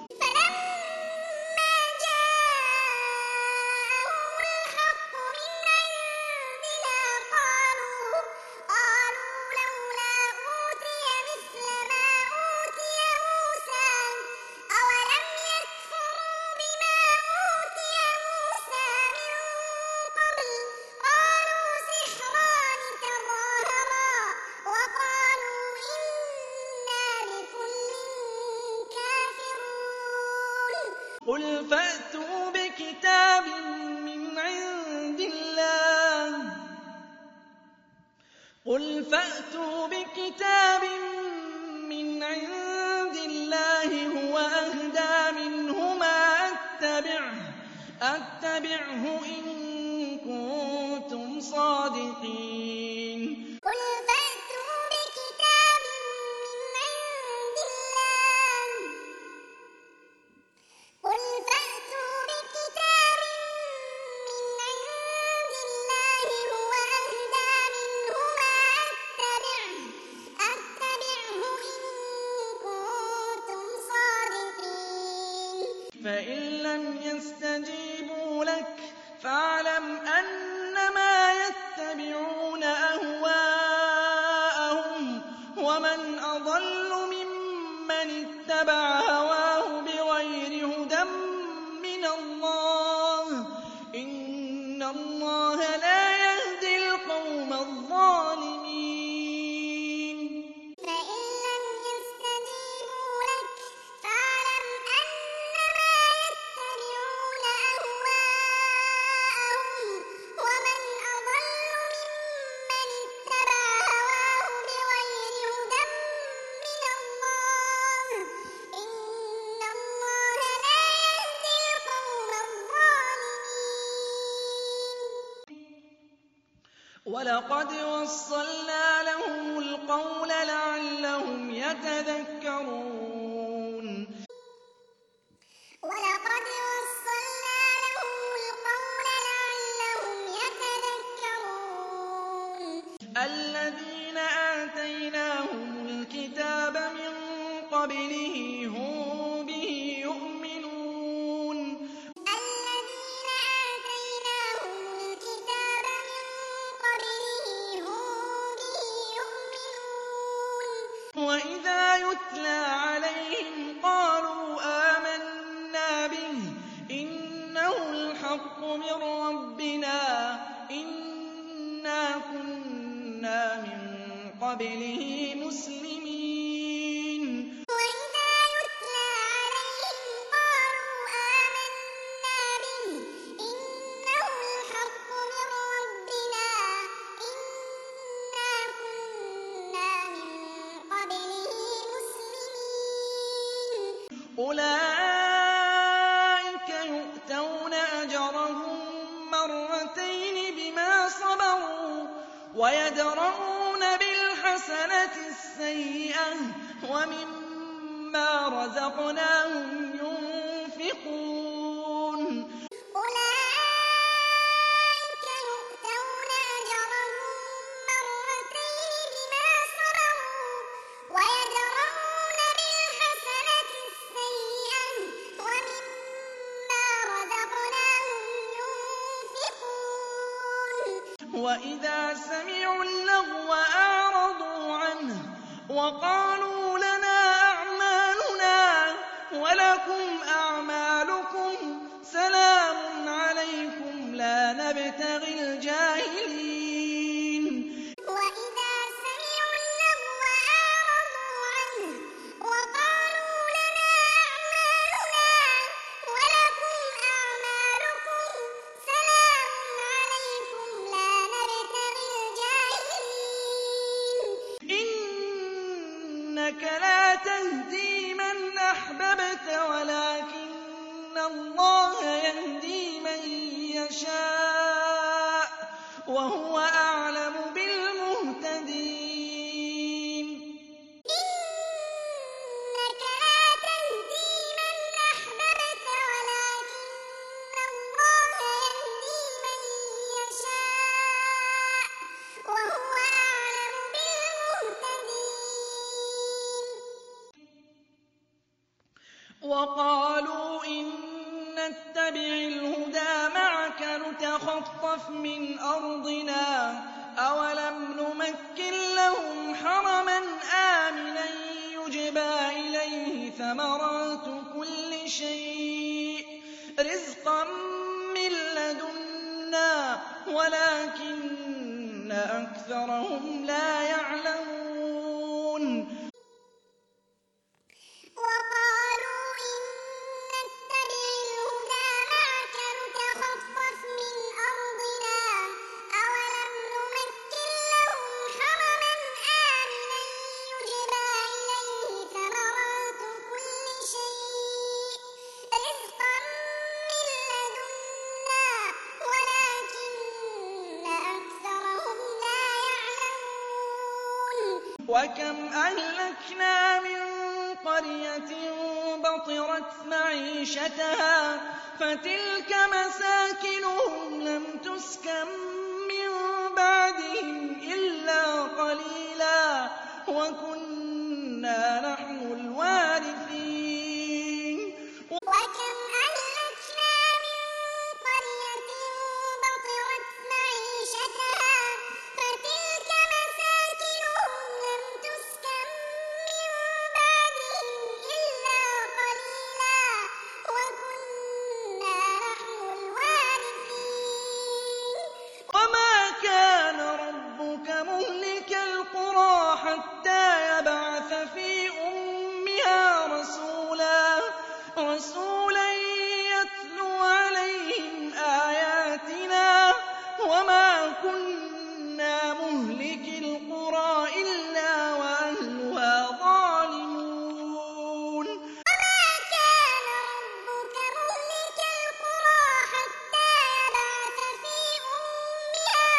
فلما جاءهم الحق من عندنا قالوا لولا أوتي مثل ما أوتي موسى أولم يكفروا بما أوتي موسى من قبل قالوا سحران تظاهرا وقالوا إنا بكل كافرون. قل فأتوا بكتاب من عند الله هو أهدى منهما أتبعه إن كنتم صادقين. قل فأتوا بكتاب من عند الله هو أهدى منهما أتبعه إن كنتم صادقين. فإن لم يستجيبوا لك فاعلم أنما يتبعون أهواءهم ومن أضل ممن اتبع هواه بغير هدى من الله إن الله لا يهدي القوم الظالمين. فإن لم يستجيبوا لك فاعلم أنما يتبعون أهواءهم ومن أضل ممن اتبع هواه بغير هدى من الله إن الله لا يهدي القوم الظالمين. ولقد وصلنا لهم القول لعلهم يتذكرون. ولقد وصلنا لهم القول لعلهم يتذكرون. الذين آتيناهم الكتاب من قبله هم به يؤمنون. الذين آتيناهم الكتاب من قبله هم به يؤمنون. وإذا يتلى عليهم قالوا آمنا به إنه الحق من ربنا إنا كنا من قبله مسلمين. وإذا يتلى عليهم قالوا آمنا به إنه الحق من ربنا إنا كنا من قبله مسلمين. أولئك يؤتون أجرهم مرتين بما صبروا ويدرؤون بالحسنة السيئة ومما رزقناهم ينفقون. أولئك يؤتون أجرهم مرتين بما صبروا ويدرؤون بالحسنة السيئة وَإِذَا سَمِعُوا اللَّغْوَ أَعْرَضُوا عَنْهُ وَقَالُوا لَنَا أَعْمَالُنَا وَلَكُمْ أَعْمَالُكُمْ سَلَامٌ عَلَيْكُمْ لَا نَبْتَغِي الْجَاهِلِينَ وَإِذَا سَمِعُوا اللَّغْوَ أَعْرَضُوا عَنْهُ وَقَالُوا لَنَا أَعْمَالُنَا وَلَكُمْ أَعْمَالُكُمْ سَلَامٌ عَلَيْكُمْ لَا نَبْتَغِي الْجَاهِلِينَ إِنَّكَ لَا تَهْدِي مَنْ أَحْبَبْتَ وَلَٰكِنَّ اللَّهَ يَهْدِي مَن يَشَاءُ وَهُوَ أَعْلَمُ بِالْمُهْتَدِينَ إِنَّكَ لَا تَهْدِي مَنْ أَحْبَبْتَ وَلَٰكِنَّ اللَّهَ يَهْدِي مَن يَشَاءُ وَهُوَ أَعْلَمُ بِالْمُهْتَدِينَ وَقَالُوا إِن نَّتَّبِعِ الْهُدَىٰ مَعَكَ نُتَخَطَّفْ مِنْ أَرْضِنَا ۚ أَوَلَمْ نُمَكِّن لَّهُمْ حَرَمًا آمِنًا يُجْبَىٰ إِلَيْهِ ثَمَرَاتُ كُلِّ شَيْءٍ رِّزْقًا مِّن لَّدُنَّا وَلَٰكِنَّ أَكْثَرَهُمْ لَا يَعْلَمُونَ وَقَالُوا إِن نَّتَّبِعِ الْهُدَىٰ مَعَكَ نُتَخَطَّفْ مِنْ أَرْضِنَا ۚ أَوَلَمْ نُمَكِّن لَّهُمْ حَرَمًا آمِنًا يُجْبَىٰ إِلَيْهِ ثَمَرَاتُ كُلِّ شَيْءٍ رِّزْقًا مِّن لَّدُنَّا وَلَٰكِنَّ أَكْثَرَهُمْ لَا يَعْلَمُونَ وَكَمْ أَهْلَكْنَا مِن قَرْيَةٍ بَطِرَتْ مَعِيشَتَهَا فَتِلْكَ مَسَاكِنُهُمْ لَمْ تُسْكَن مِّن بَعْدِهِمْ إِلَّا قَلِيلًا وَكُنَّا نَحْنُ الْوَارِثِينَ وَكَمْ أَهْلَكْنَا مِن قَرْيَةٍ بَطِرَتْ مَعِيشَتَهَا فَتِلْكَ مَسَاكِنُهُمْ لَمْ تُسْكَن مِّن بَعْدِهِمْ إِلَّا قَلِيلًا وَكُنَّا نَحْنُ الْوَارِثِينَ وَمَا كَانَ رَبُّكَ مُهْلِكَ الْقُرَىٰ حَتَّىٰ يَبْعَثَ فِي أُمِّهَا رَسُولًا يَتْلُو عَلَيْهِمْ آيَاتِنَا ۚ وَمَا كُنَّا مُهْلِكِي الْقُرَىٰ إِلَّا وَأَهْلُهَا ظَالِمُونَ وَمَا كَانَ رَبُّكَ مُهْلِكَ الْقُرَىٰ حَتَّىٰ يَبْعَثَ فِي أُمِّهَا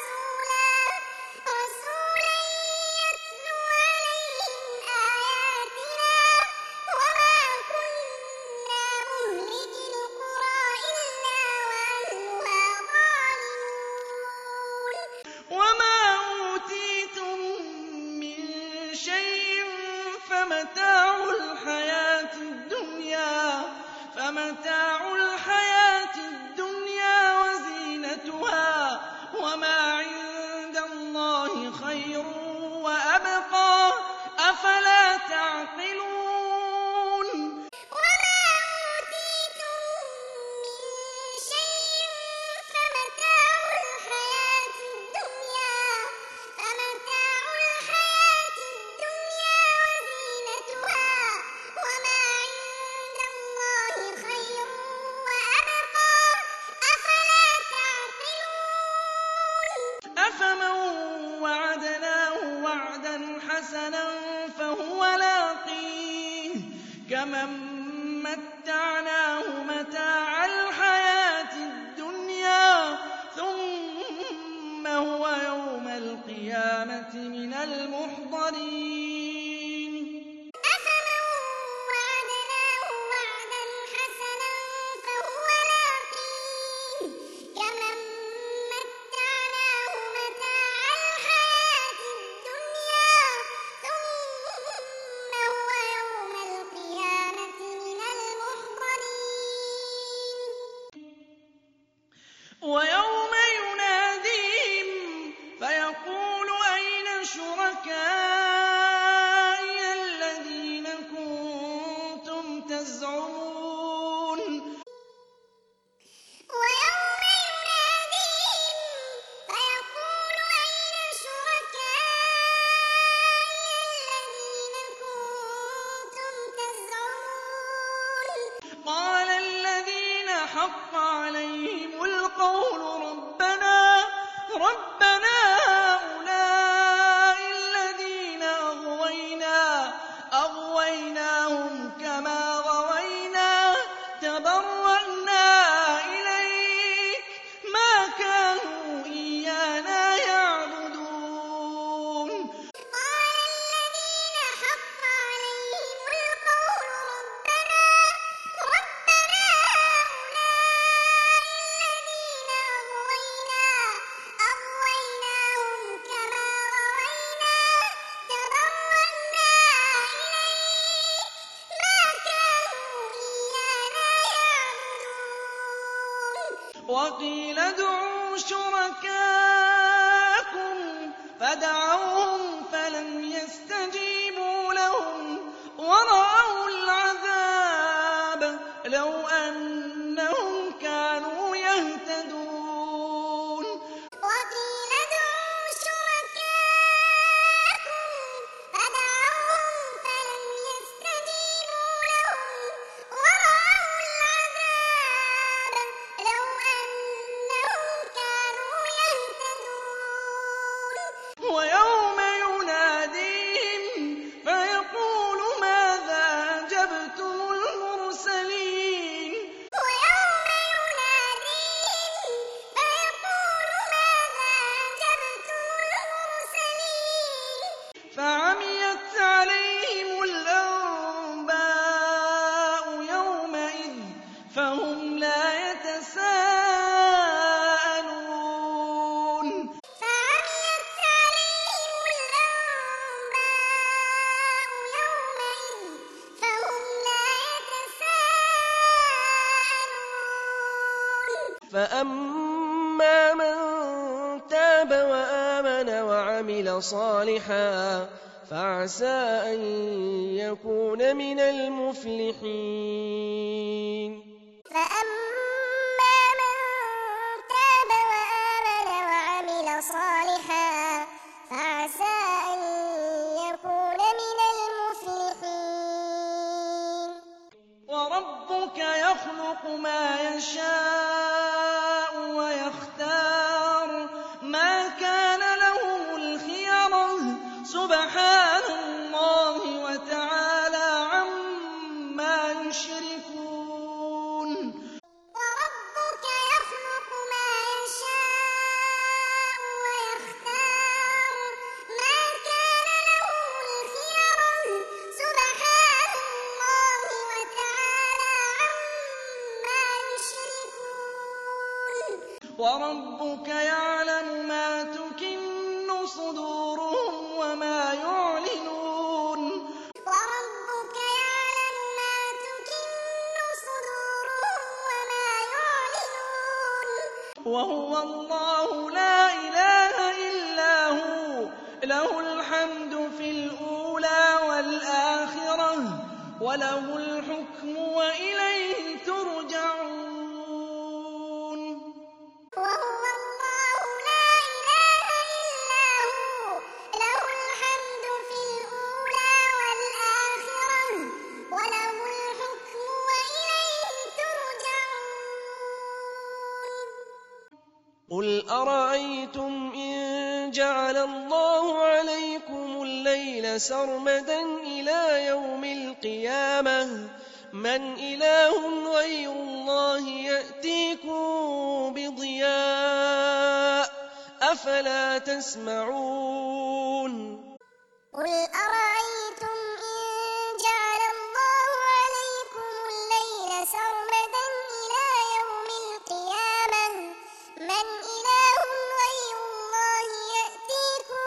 رَسُولًا يَتْلُو عَلَيْهِمْ آيَاتِنَا ۚ وَمَا كُنَّا مُهْلِكِي الْقُرَىٰ إِلَّا وَأَهْلُهَا ظَالِمُونَ وَمَا أُوتِيتُم مِّن شَيْءٍ فَمَتَاعُ الْحَيَاةِ الدُّنْيَا وَزِينَتُهَا ۚ وَمَا عِندَ اللَّهِ خَيْرٌ وَأَبْقَىٰ ۚ أَفَلَا تَعْقِلُونَ وَمَا أُوتِيتُم مِّن شَيْءٍ فَمَتَاعُ الْحَيَاةِ الدُّنْيَا وَزِينَتُهَا ۚ وَمَا عِندَ اللَّهِ خَيْرٌ وَأَبْقَىٰ ۚ أَفَلَا تَعْقِلُونَ أَفَمَن وَعَدْنَاهُ وَعْدًا حَسَنًا فَهُوَ لَاقِيهِ كَمَن مَّتَّعْنَاهُ مَتَاعَ الْحَيَاةِ الدُّنْيَا ثُمَّ هُوَ يَوْمَ الْقِيَامَةِ مِنَ الْمُحْضَرِينَ أَفَمَن وَعَدْنَاهُ وَعْدًا حَسَنًا فَهُوَ لَاقِيهِ كَمَن مَّتَّعْنَاهُ مَتَاعَ الْحَيَاةِ الدُّنْيَا ثُمَّ هُوَ يَوْمَ الْقِيَامَةِ حق عليهم القول ربنا هؤلاء الذين أغويناهم كما غوينا تبرأنا إليك ما كانوا إيانا يعبدون قال الذين حق عليهم القول ربنا هؤلاء الذين أغويناهم كما غوينا تبرأنا إليك ما كانوا إيانا يعبدون وقيل ادعوا شركاءكم فدعوهم فلم يستجيبوا لهم ورأوا العذاب لو أنهم كانوا يهتدون وقيل ادعوا شركاءكم فدعوهم فلم يستجيبوا لهم ورأوا العذاب لو أنهم كانوا يهتدون ويوم يناديهم فيقول ماذا أجبتم المرسلين ويوم يناديهم فيقول ماذا أجبتم المرسلين فعميت عليهم الأنباء يومئذ فهم لا يتساءلون فعميت عليهم الأنباء يومئذ فهم لا يتساءلون فأما من تاب وآمن وعمل صالحا فعسى أن يكون من المفلحين فأما من تاب وآمن وعمل صالحا فعسى أن يكون من المفلحين وربك يخلق ما يشاء ويختار ما كان لهم الخيرة سبحان الله وتعالى عما يشركون وربك يخلق ما يشاء ويختار ما كان لهم الخيرة سبحان الله وتعالى عما يشركون وربك يعلم ما تكن صدورهم وما يعلنون وربك يعلم ما تكن صدورهم وما يعلنون وهو الله لا إله إلا هو له الحمد في الأولى والآخرة وله الحكم وإليه ترجعون وهو الله لا إله إلا هو له الحمد في الأولى والآخرة وله الحكم وإليه ترجعون قل أرأيتم إن جعل الله عليكم الليل سرمدا إلى يوم القيامة من إله غير الله يأتيكم بضياء أفلا تسمعون قل أرأيتم إن جعل الله عليكم الليل سرمدا إلى يوم القيامة من إله غير الله يأتيكم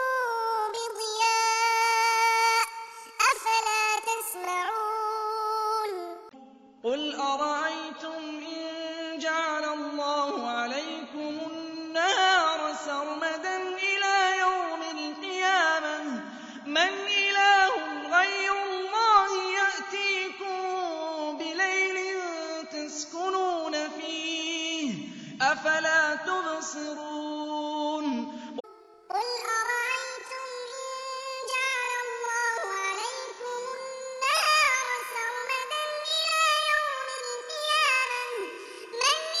بضياء أفلا تسمعون قل أرأيتم إن جعل الله عليكم النهار سرمدا إلى يوم القيامة من إله غير الله يأتيكم بليل تسكنون فيه أفلا تبصرون قل أرأيتم إن جعل الله عليكم النهار سرمدا إلى يوم القيامة من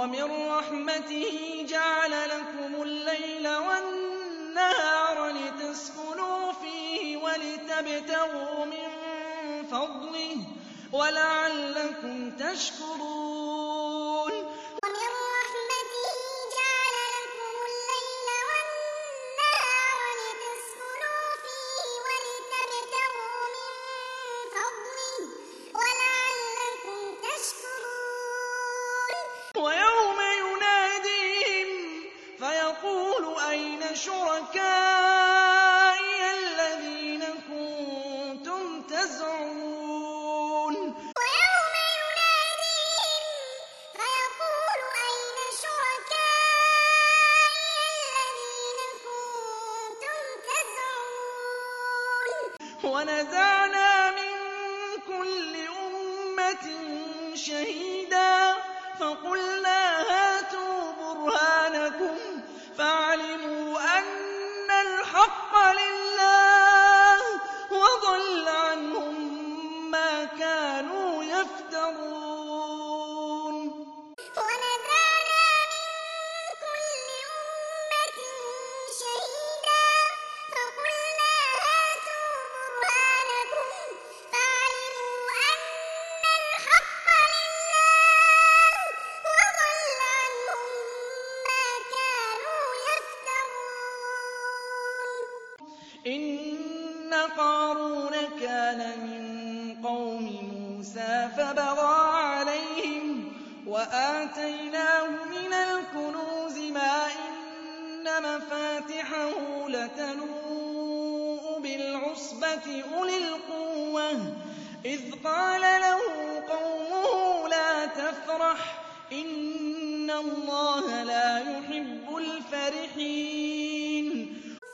وَمِن رَّحْمَتِهِ جَعَلَ لَكُمُ اللَّيْلَ وَالنَّهَارَ لِتَسْكُنُوا فِيهِ وَلِتَبْتَغُوا مِن فَضْلِهِ وَلَعَلَّكُمْ تَشْكُرُونَ وَمِن رَّحْمَتِهِ جَعَلَ لَكُمُ اللَّيْلَ وَالنَّهَارَ لِتَسْكُنُوا فِيهِ وَلِتَبْتَغُوا مِن فَضْلِهِ وَلَعَلَّكُمْ تَشْكُرُونَ وَيَوْمَ يُنَادِيهِمْ فَيَقُولُ أَيْنَ شُرَكَائِيَ الَّذِينَ كُنتُمْ تَزْعُمُونَ وَيَوْمَ يُنَادِيهِمْ فَيَقُولُ أَيْنَ شُرَكَائِيَ الَّذِينَ كُنتُمْ تَزْعُمُونَ وَنَزَعْنَا مِن كُلِّ أُمَّةٍ شَهِيدًا فَقُلْنَا هَاتُوا بُرْهَانَكُمْ فَعَلِمُوا أَنَّ الْحَقَّ لِلَّهِ وَضَلَّ عَنْهُم مَّا كَانُوا يَفْتَرُونَ وَنَزَعْنَا مِن كُلِّ أُمَّةٍ شَهِيدًا فَقُلْنَا هَاتُوا بُرْهَانَكُمْ فَعَلِمُوا أَنَّ الْحَقَّ لِلَّهِ وَضَلَّ عَنْهُم مَّا كَانُوا يَفْتَرُونَ إِنَّ قَارُونَ كَانَ مِن قَوْمِ مُوسَىٰ فَبَغَىٰ عَلَيْهِمْ وَآتَيْنَاهُ مِنَ الْكُنُوزِ مَا إِنَّ مَفَاتِحَهُ لَتَنُوءُ بِالْعُصْبَةِ أُولِي الْقُوَّةِ إِذْ قَالَ لَهُ قَوْمُهُ لَا تَفْرَحْ إِنَّ اللَّهَ لَا يُحِبُّ الْفَرِحِينَ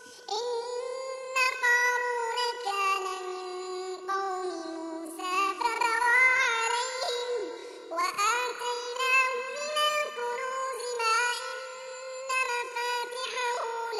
إِنَّ قَارُونَ كَانَ مِن قَوْمِ مُوسَىٰ فَبَغَىٰ عَلَيْهِمْ وَآتَيْنَاهُ مِنَ الْكُنُوزِ مَا إِنَّ مَفَاتِحَهُ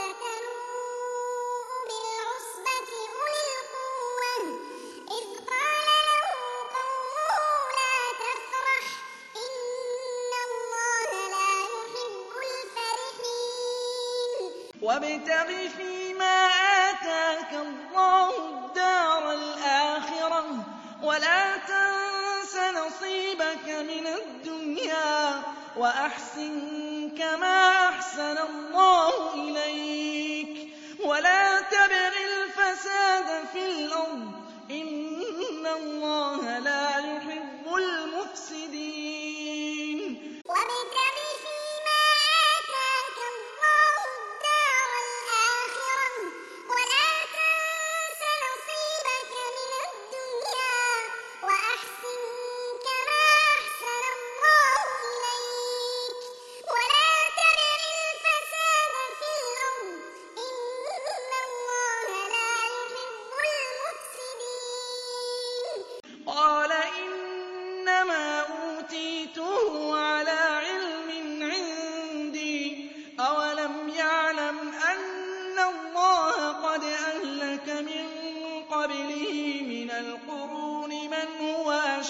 لَتَنُوءُ بِالْعُصْبَةِ أُولِي الْقُوَّةِ إِذْ قَالَ لَهُ قَوْمُهُ لَا تَفْرَحْ إِنَّ اللَّهَ لَا يُحِبُّ الْفَرِحِينَ وَابْتَغِ فِيمَا آتَاكَ اللَّهُ الدَّارَ الْآخِرَةَ وَلَا تَنسَ نَصِيبَكَ مِنَ الدُّنْيَا وَأَحْسِن كَمَا أَحْسَنَ اللَّهُ إِلَيْكَ وَلَا تَبْغِ الْفَسَادَ فِي الْأَرْضِ ۖ إِنَّ اللَّهَ لَا يُحِبُّ الْمُفْسِدِينَ وَابْتَغِ فِيمَا آتَاكَ اللَّهُ الدَّارَ الْآخِرَةَ وَلَا تَنسَ نَصِيبَكَ مِنَ الدُّنْيَا وَأَحْسِن كَمَا أَحْسَنَ اللَّهُ إِلَيْكَ وَلَا تَبْغِ الْفَسَادَ فِي الْأَرْضِ ۖ إِنَّ اللَّهَ لَا يُحِبُّ الْمُفْسِدِينَ قَالَ إِنَّمَا أُوتِيتُهُ عَلَىٰ عِلْمٍ عِندِي ۚ أَوَلَمْ يَعْلَمْ أَنَّ اللَّهَ قَدْ أَهْلَكَ مِن قَبْلِهِ مِنَ الْقُرُونِ مَنْ هُوَ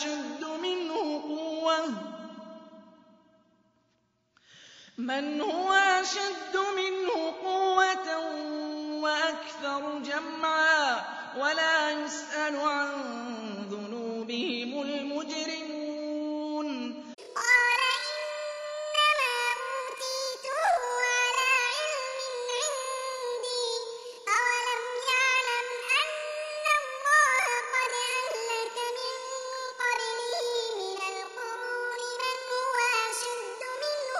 أَشَدُّ مِنْهُ قُوَّةً وَأَكْثَرُ جَمْعًا وَلَا يُسْأَلُ عَن ذُنُوبِهِمُ الْمُجْرِمُونَ قَالَ إِنَّمَا أُوتِيتُهُ عَلَىٰ عِلْمٍ عِندِي ۚ أَوَلَمْ يَعْلَمْ أَنَّ اللَّهَ قَدْ أَهْلَكَ مِن قَبْلِهِ مِنَ الْقُرُونِ مَنْ هُوَ أَشَدُّ مِنْهُ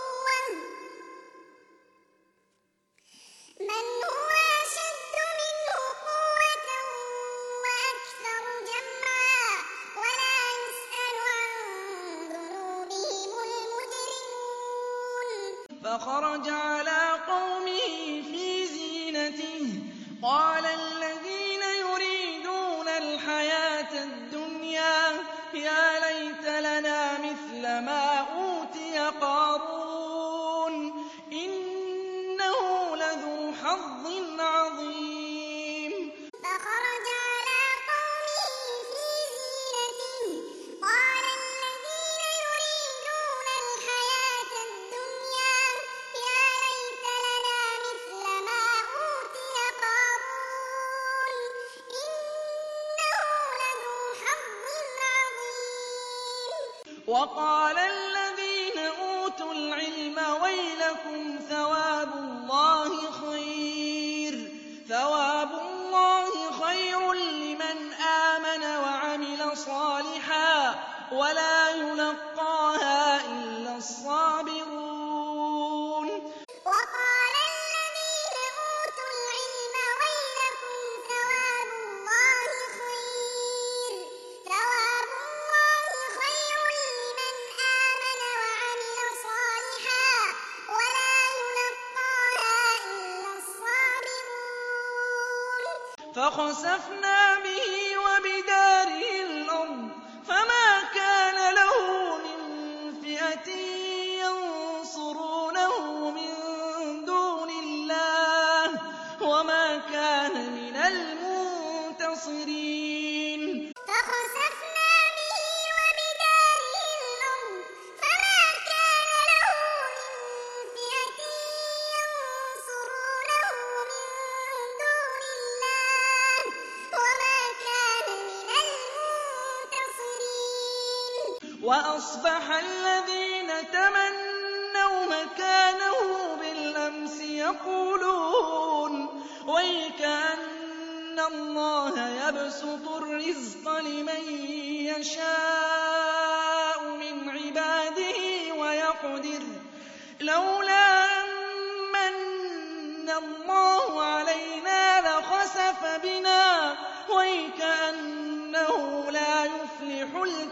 قُوَّةً وَأَكْثَرُ جَمْعًا وَلَا يُسْأَلُ عَن ذُنُوبِهِمُ الْمُجْرِمُونَ فَخَرَجَ عَلَىٰ قَوْمِهِ فِي زِينَتِهِ ۖ قَالَ الَّذِينَ يُرِيدُونَ الْحَيَاةَ الدُّنْيَا يَا لَيْتَ لَنَا مِثْلَ مَا أُوتِيَ قَارُونُ إِنَّهُ لَذُو حَظٍّ عَظِيمٍ فَخَرَجَ عَلَىٰ قَوْمِهِ فِي زِينَتِهِ ۖ قَالَ الَّذِينَ يُرِيدُونَ الْحَيَاةَ وقال الذين أوتوا العلم ويلكم ثواب الله خير لمن آمن وعمل صالحا ولا يلقاها إلا الصابرون وقال الذين أوتوا العلم ويلكم ثواب الله خير لمن آمن وعمل صالحا ولا يلقاها إلا الصابرون فخسفنا به وبداره الأرض فما كان له من فئة ينصرونه من دون الله وما كان من المنتصرين فخسفنا به وبداره الأرض فما كان له من فئة ينصرونه من دون الله وما كان من المنتصرين وأصبح الذين تمنوا مكانه بالأمس يقولون ويكأن الله يبسط الرزق لمن يشاء من عباده ويقدر لولا أن من الله علينا لخسف بنا ويكأنه لا يفلح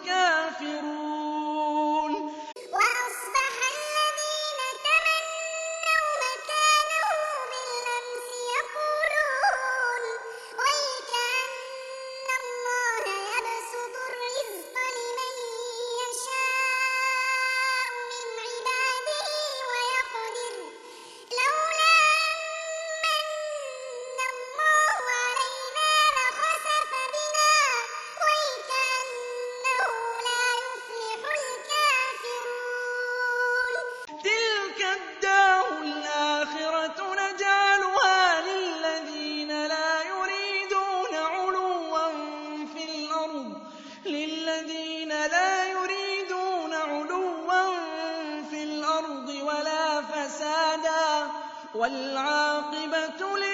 الكافرون وأصبح الذين تمنوا مكانه بالأمس يقولون ويكأن الله يبسط الرزق لمن يشاء من عباده ويقدر لولا أن من الله علينا لخسف بنا ويكأنه لا يفلح الكافرون تلك الدار الآخرة نجعلها للذين لا يريدون علوا في الأرض ولا فسادا والعاقبة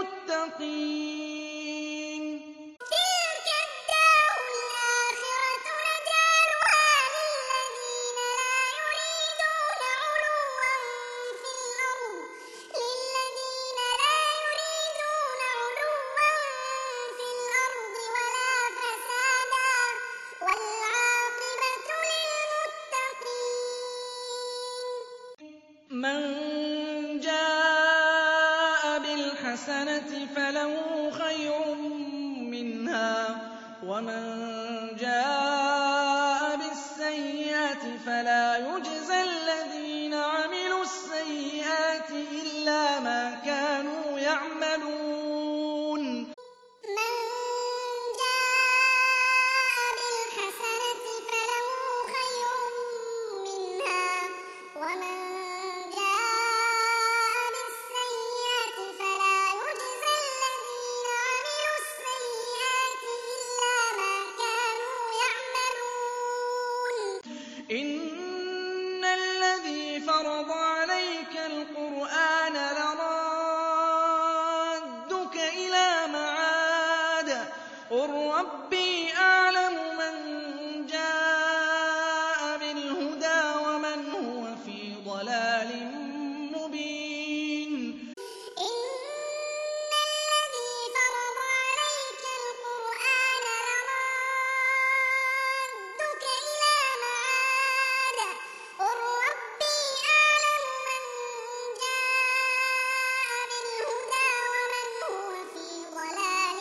للمتقين تلك الدار الآخرة نجعلها للذين لا يريدون علوا في الأرض ولا فسادا والعاقبة للمتقين من جاء بالحسنة فله خير منها ومن جاء بالسيئة فلا يجزى الذين عملوا السيئات إلا ما كانوا يعملون من جاء بالحسنة فله خير منها ومن جاء بالسيئة فلا يجزى الذين عملوا السيئات إلا ما كانوا يعملون إن الذي فرض عليك القرآن لرادك إلى معاد قل ربي أعلم من جاء بالهدى ومن هو في ضلال مبين إن الذي فرض عليك القرآن لرادك إلى معاد قل ربي أعلم من جاء بالهدى ومن هو في ضلال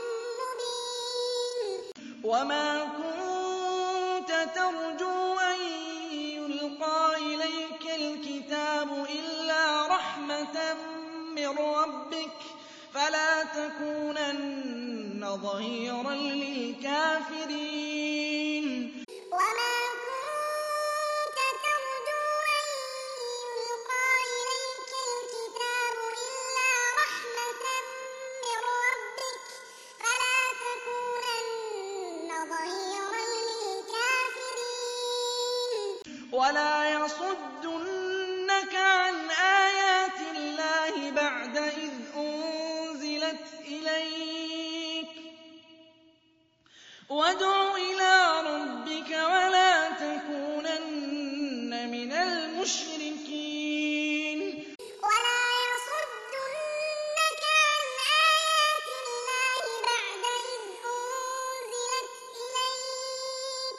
مبين وما كنت ترجو أن يلقى إليك الكتاب إلا رحمة من ربك فلا تكونن ظهيرا للكافرين وما كنت ترجو أن يلقى إليك الكتاب إلا رحمة من ربك فلا تكونن ظهيرا للكافرين بعد إذ أنزلت إليك وادع إلى ربك ولا تكونن من المشركين ولا يصدنك عن آيات الله بعد إذ أنزلت إليك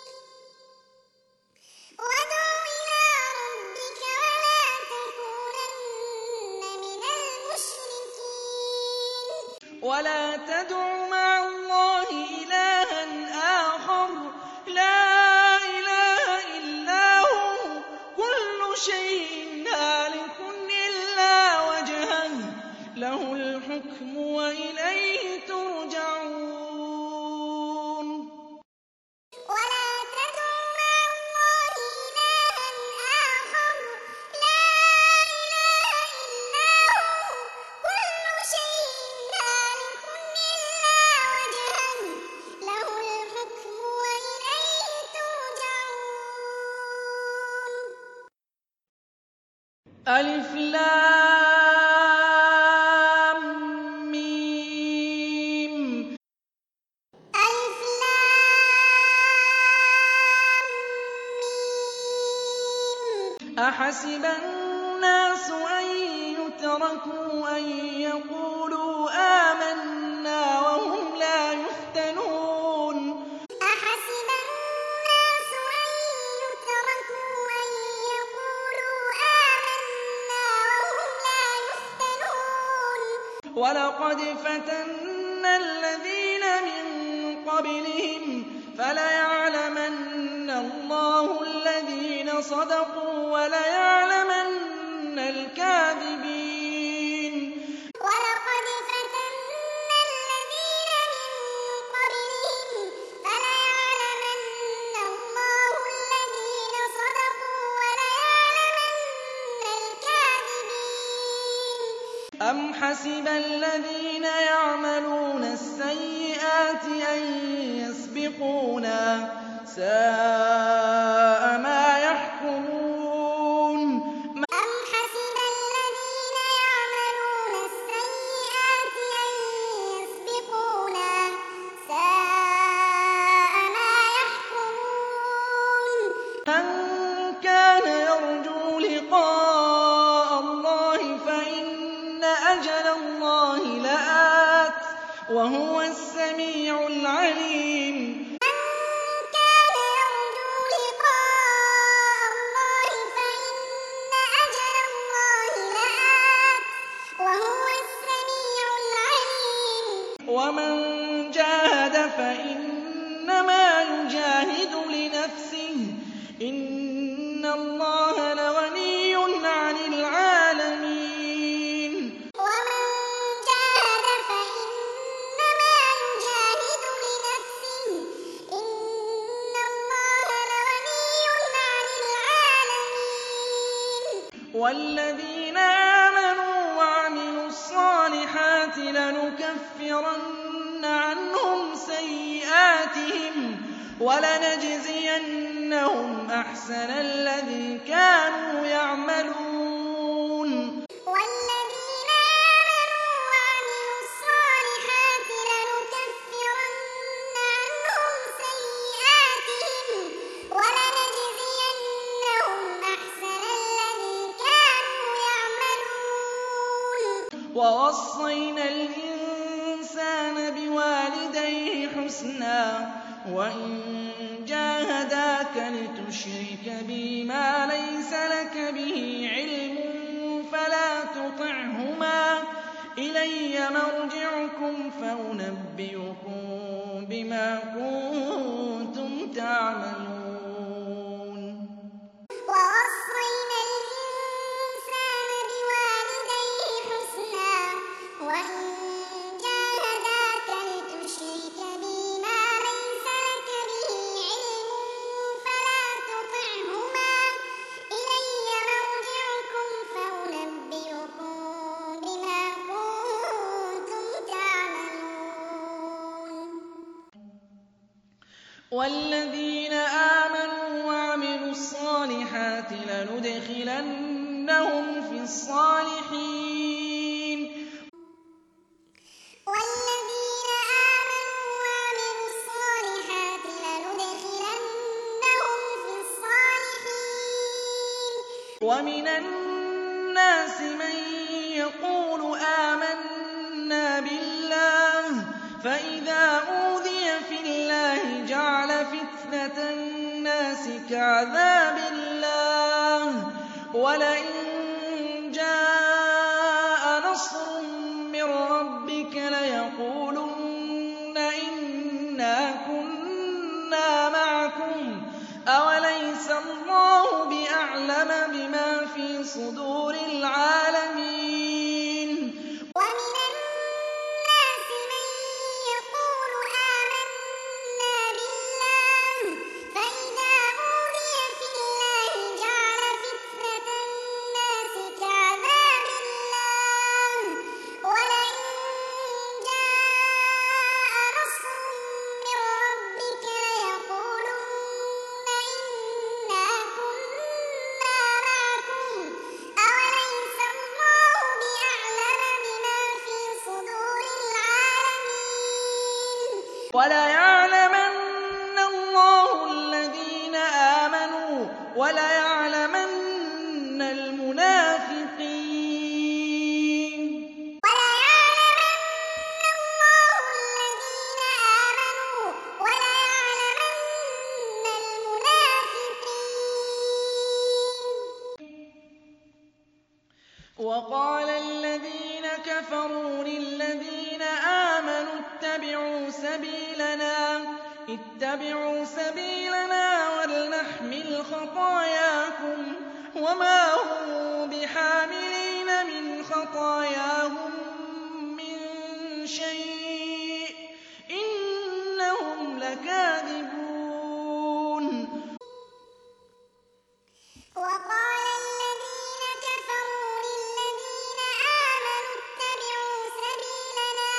وادع إلى ربك ولا تكونن من المشركين ولا تدع مع الله إلها آخر لا إله إلا هو كل شيء هالك إلا وجهه له الحكم وإليه ترجعون ولا تدع مع الله إلها آخر لا إله إلا هو كل شيء هالك إلا وجهه له الحكم وإليه ترجعون ألف لام ميم ألف لام ميم أحسب الناس أن يتركوا أن يقولوا آمنا وهم لا يفتنون أحسب الناس أن يتركوا أن يقولوا آمنا وهم لا يفتنون ولقد فتنا الذين من قبلهم فليعلمن الله الذين صدقوا وليعلمن الكاذبين ولقد فتنا الذين من قبلهم فليعلمن الله الذين صدقوا وليعلمن الكاذبين أم حسب الذين يعملون السيئات أن يسبقونا ساء ما يحكمون أم حسب الذين يعملون السيئات أن يسبقونا ساء ما يحكمون من كان يرجو لقاء الله فإن أجل الله لآت وهو السميع العليم من كان يرجو لقاء الله فإن أجل الله لآت وهو السميع العليم ومن جاهد فإنما يجاهد لنفسه إن الله لغني عن العالمين ومن جاهد فإنما يجاهد لنفسه إن الله لغني عن العالمين والذين آمنوا وعملوا الصالحات لنكفرن عنهم سيئاتهم ولنجزينهم أحسن الذي كانوا يعملون والذين آمنوا وعملوا الصالحات لنكفرن عنهم سيئاتهم ولنجزينهم أحسن الذي كانوا يعملون ووصينا الإنسان بوالديه حسنا وإن جاهداك لتشرك بي ما ليس لك به علم فلا تطعهما إلي مرجعكم فأنبئكم بما كنتم تعملون ووصينا الإنسان بوالديه حسنا وإن جاهداك لتشرك بي ما ليس لك به علم فلا تطعهما إلي مرجعكم فأنبئكم بما كنتم تعملون والذين آمنوا وعملوا الصالحات لندخلنهم في الصالحين وَمِنَ النَّاسِ مَن يَقُولُ آمَنَّا بِاللَّهِ فَإِذَا أُوذِيَ فِي اللَّهِ جَعَلَ فِتْنَةَ النَّاسِ كَعَذَابِ اللَّهِ وَلَئِن جَاءَ نَصْرٌ مِّن رَّبِّكَ لَيَقُولُنَّ إِنَّا كُنَّا مَعَكُمْ أَوَلَيْسَ اللَّهُ بِأَعْلَمَ بِمَا فِي صُدُورِ الْعَالَمِينَ وَمِنَ النَّاسِ مَن يَقُولُ آمَنَّا بِاللَّهِ فَإِذَا أُوذِيَ فِي اللَّهِ جَعَلَ فِتْنَةَ النَّاسِ كَعَذَابِ اللَّهِ وَلَئِن جَاءَ نَصْرٌ مِّن رَّبِّكَ لَيَقُولُنَّ إِنَّا كُنَّا مَعَكُمْ أَوَلَيْسَ اللَّهُ بِأَعْلَمَ بِمَا فِي صُدُورِ الْعَالَمِينَ وَلَيَعْلَمَنَّ اللَّهُ الَّذِينَ آمَنُوا وَلَيَعْلَمَنَّ الْمُنَافِقِينَ وَلَيَعْلَمَنَّ اللَّهُ الَّذِينَ آمَنُوا وَلَيَعْلَمَنَّ الْمُنَافِقِينَ وَقَالَ الَّذِينَ كَفَرُوا لِلَّذِينَ آمَنُوا اتَّبِعُوا سَبِيلَنَا وَلْنَحْمِلْ خَطَايَاكُمْ وَمَا هُم بِحَامِلِينَ مِنْ خَطَايَاهُم مِّن شَيْءٍ ۖ إِنَّهُمْ لَكَاذِبُونَ وَقَالَ الَّذِينَ كَفَرُوا لِلَّذِينَ آمَنُوا اتَّبِعُوا سَبِيلَنَا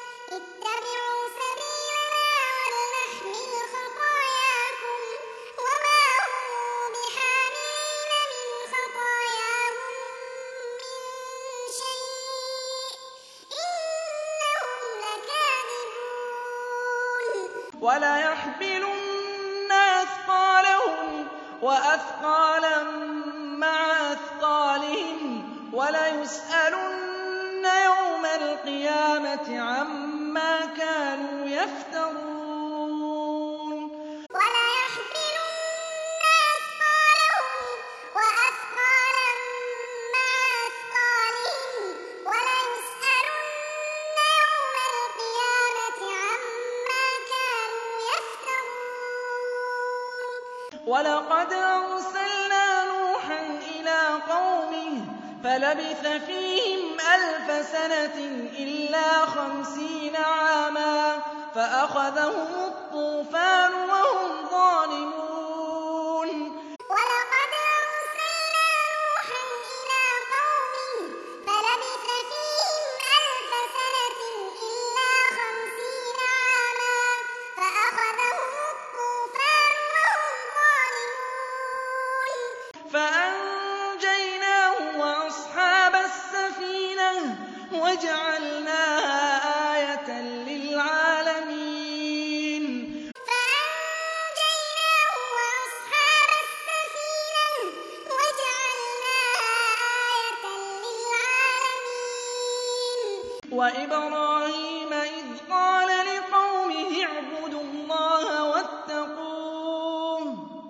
وَلْنَحْمِلْ خَطَايَاكُمْ وَمَا هُم بِحَامِلِينَ مِنْ خَطَايَاهُم مِّن شَيْءٍ ۖ إِنَّهُمْ لَكَاذِبُونَ وَلَيَحْمِلُنَّ أَثْقَالَهُمْ وَأَثْقَالًا مَّعَ أَثْقَالِهِمْ وَلَيُسْأَلُنَّ يَوْمَ الْقِيَامَةِ عَمَّا كَانُوا يَفْتَرُونَ وَلَيَحْمِلُنَّ أَثْقَالَهُمْ وَأَثْقَالًا مَّعَ أَثْقَالِهِمْ وَلَيُسْأَلُنَّ يَوْمَ الْقِيَامَةِ عَمَّا كَانُوا يَفْتَرُونَ وَلَقَدْ أَرْسَلْنَا نُوحًا إِلَىٰ قَوْمِهِ فَلَبِثَ فِيهِمْ أَلْفَ سَنَةٍ إِلَّا 50 عَامًا فَأَخَذَهُمُ الطُّوفَانُ وَهُمْ ظَالِمُونَ وَلَقَدْ أَرْسَلْنَا نُوحًا إِلَىٰ قَوْمِهِ فَلَبِثَ فِيهِمْ أَلْفَ سَنَةٍ إِلَّا 50 عَامًا فَأَخَذَهُمُ الطُّوفَانُ وَهُمْ ظَالِمُونَ فَأَنجَيْنَاهُ وَأَصْحَابَ السَّفِينَةِ وَجَعَلْنَاهَا آيَةً لِّلْعَالَمِينَ فَأَنجَيْنَاهُ وَأَصْحَابَ السَّفِينَةِ وَجَعَلْنَاهَا آيَةً لِّلْعَالَمِينَ وَإِبْرَاهِيمَ إِذْ قَالَ لِقَوْمِهِ اعْبُدُوا اللَّهَ وَاتَّقُوهُ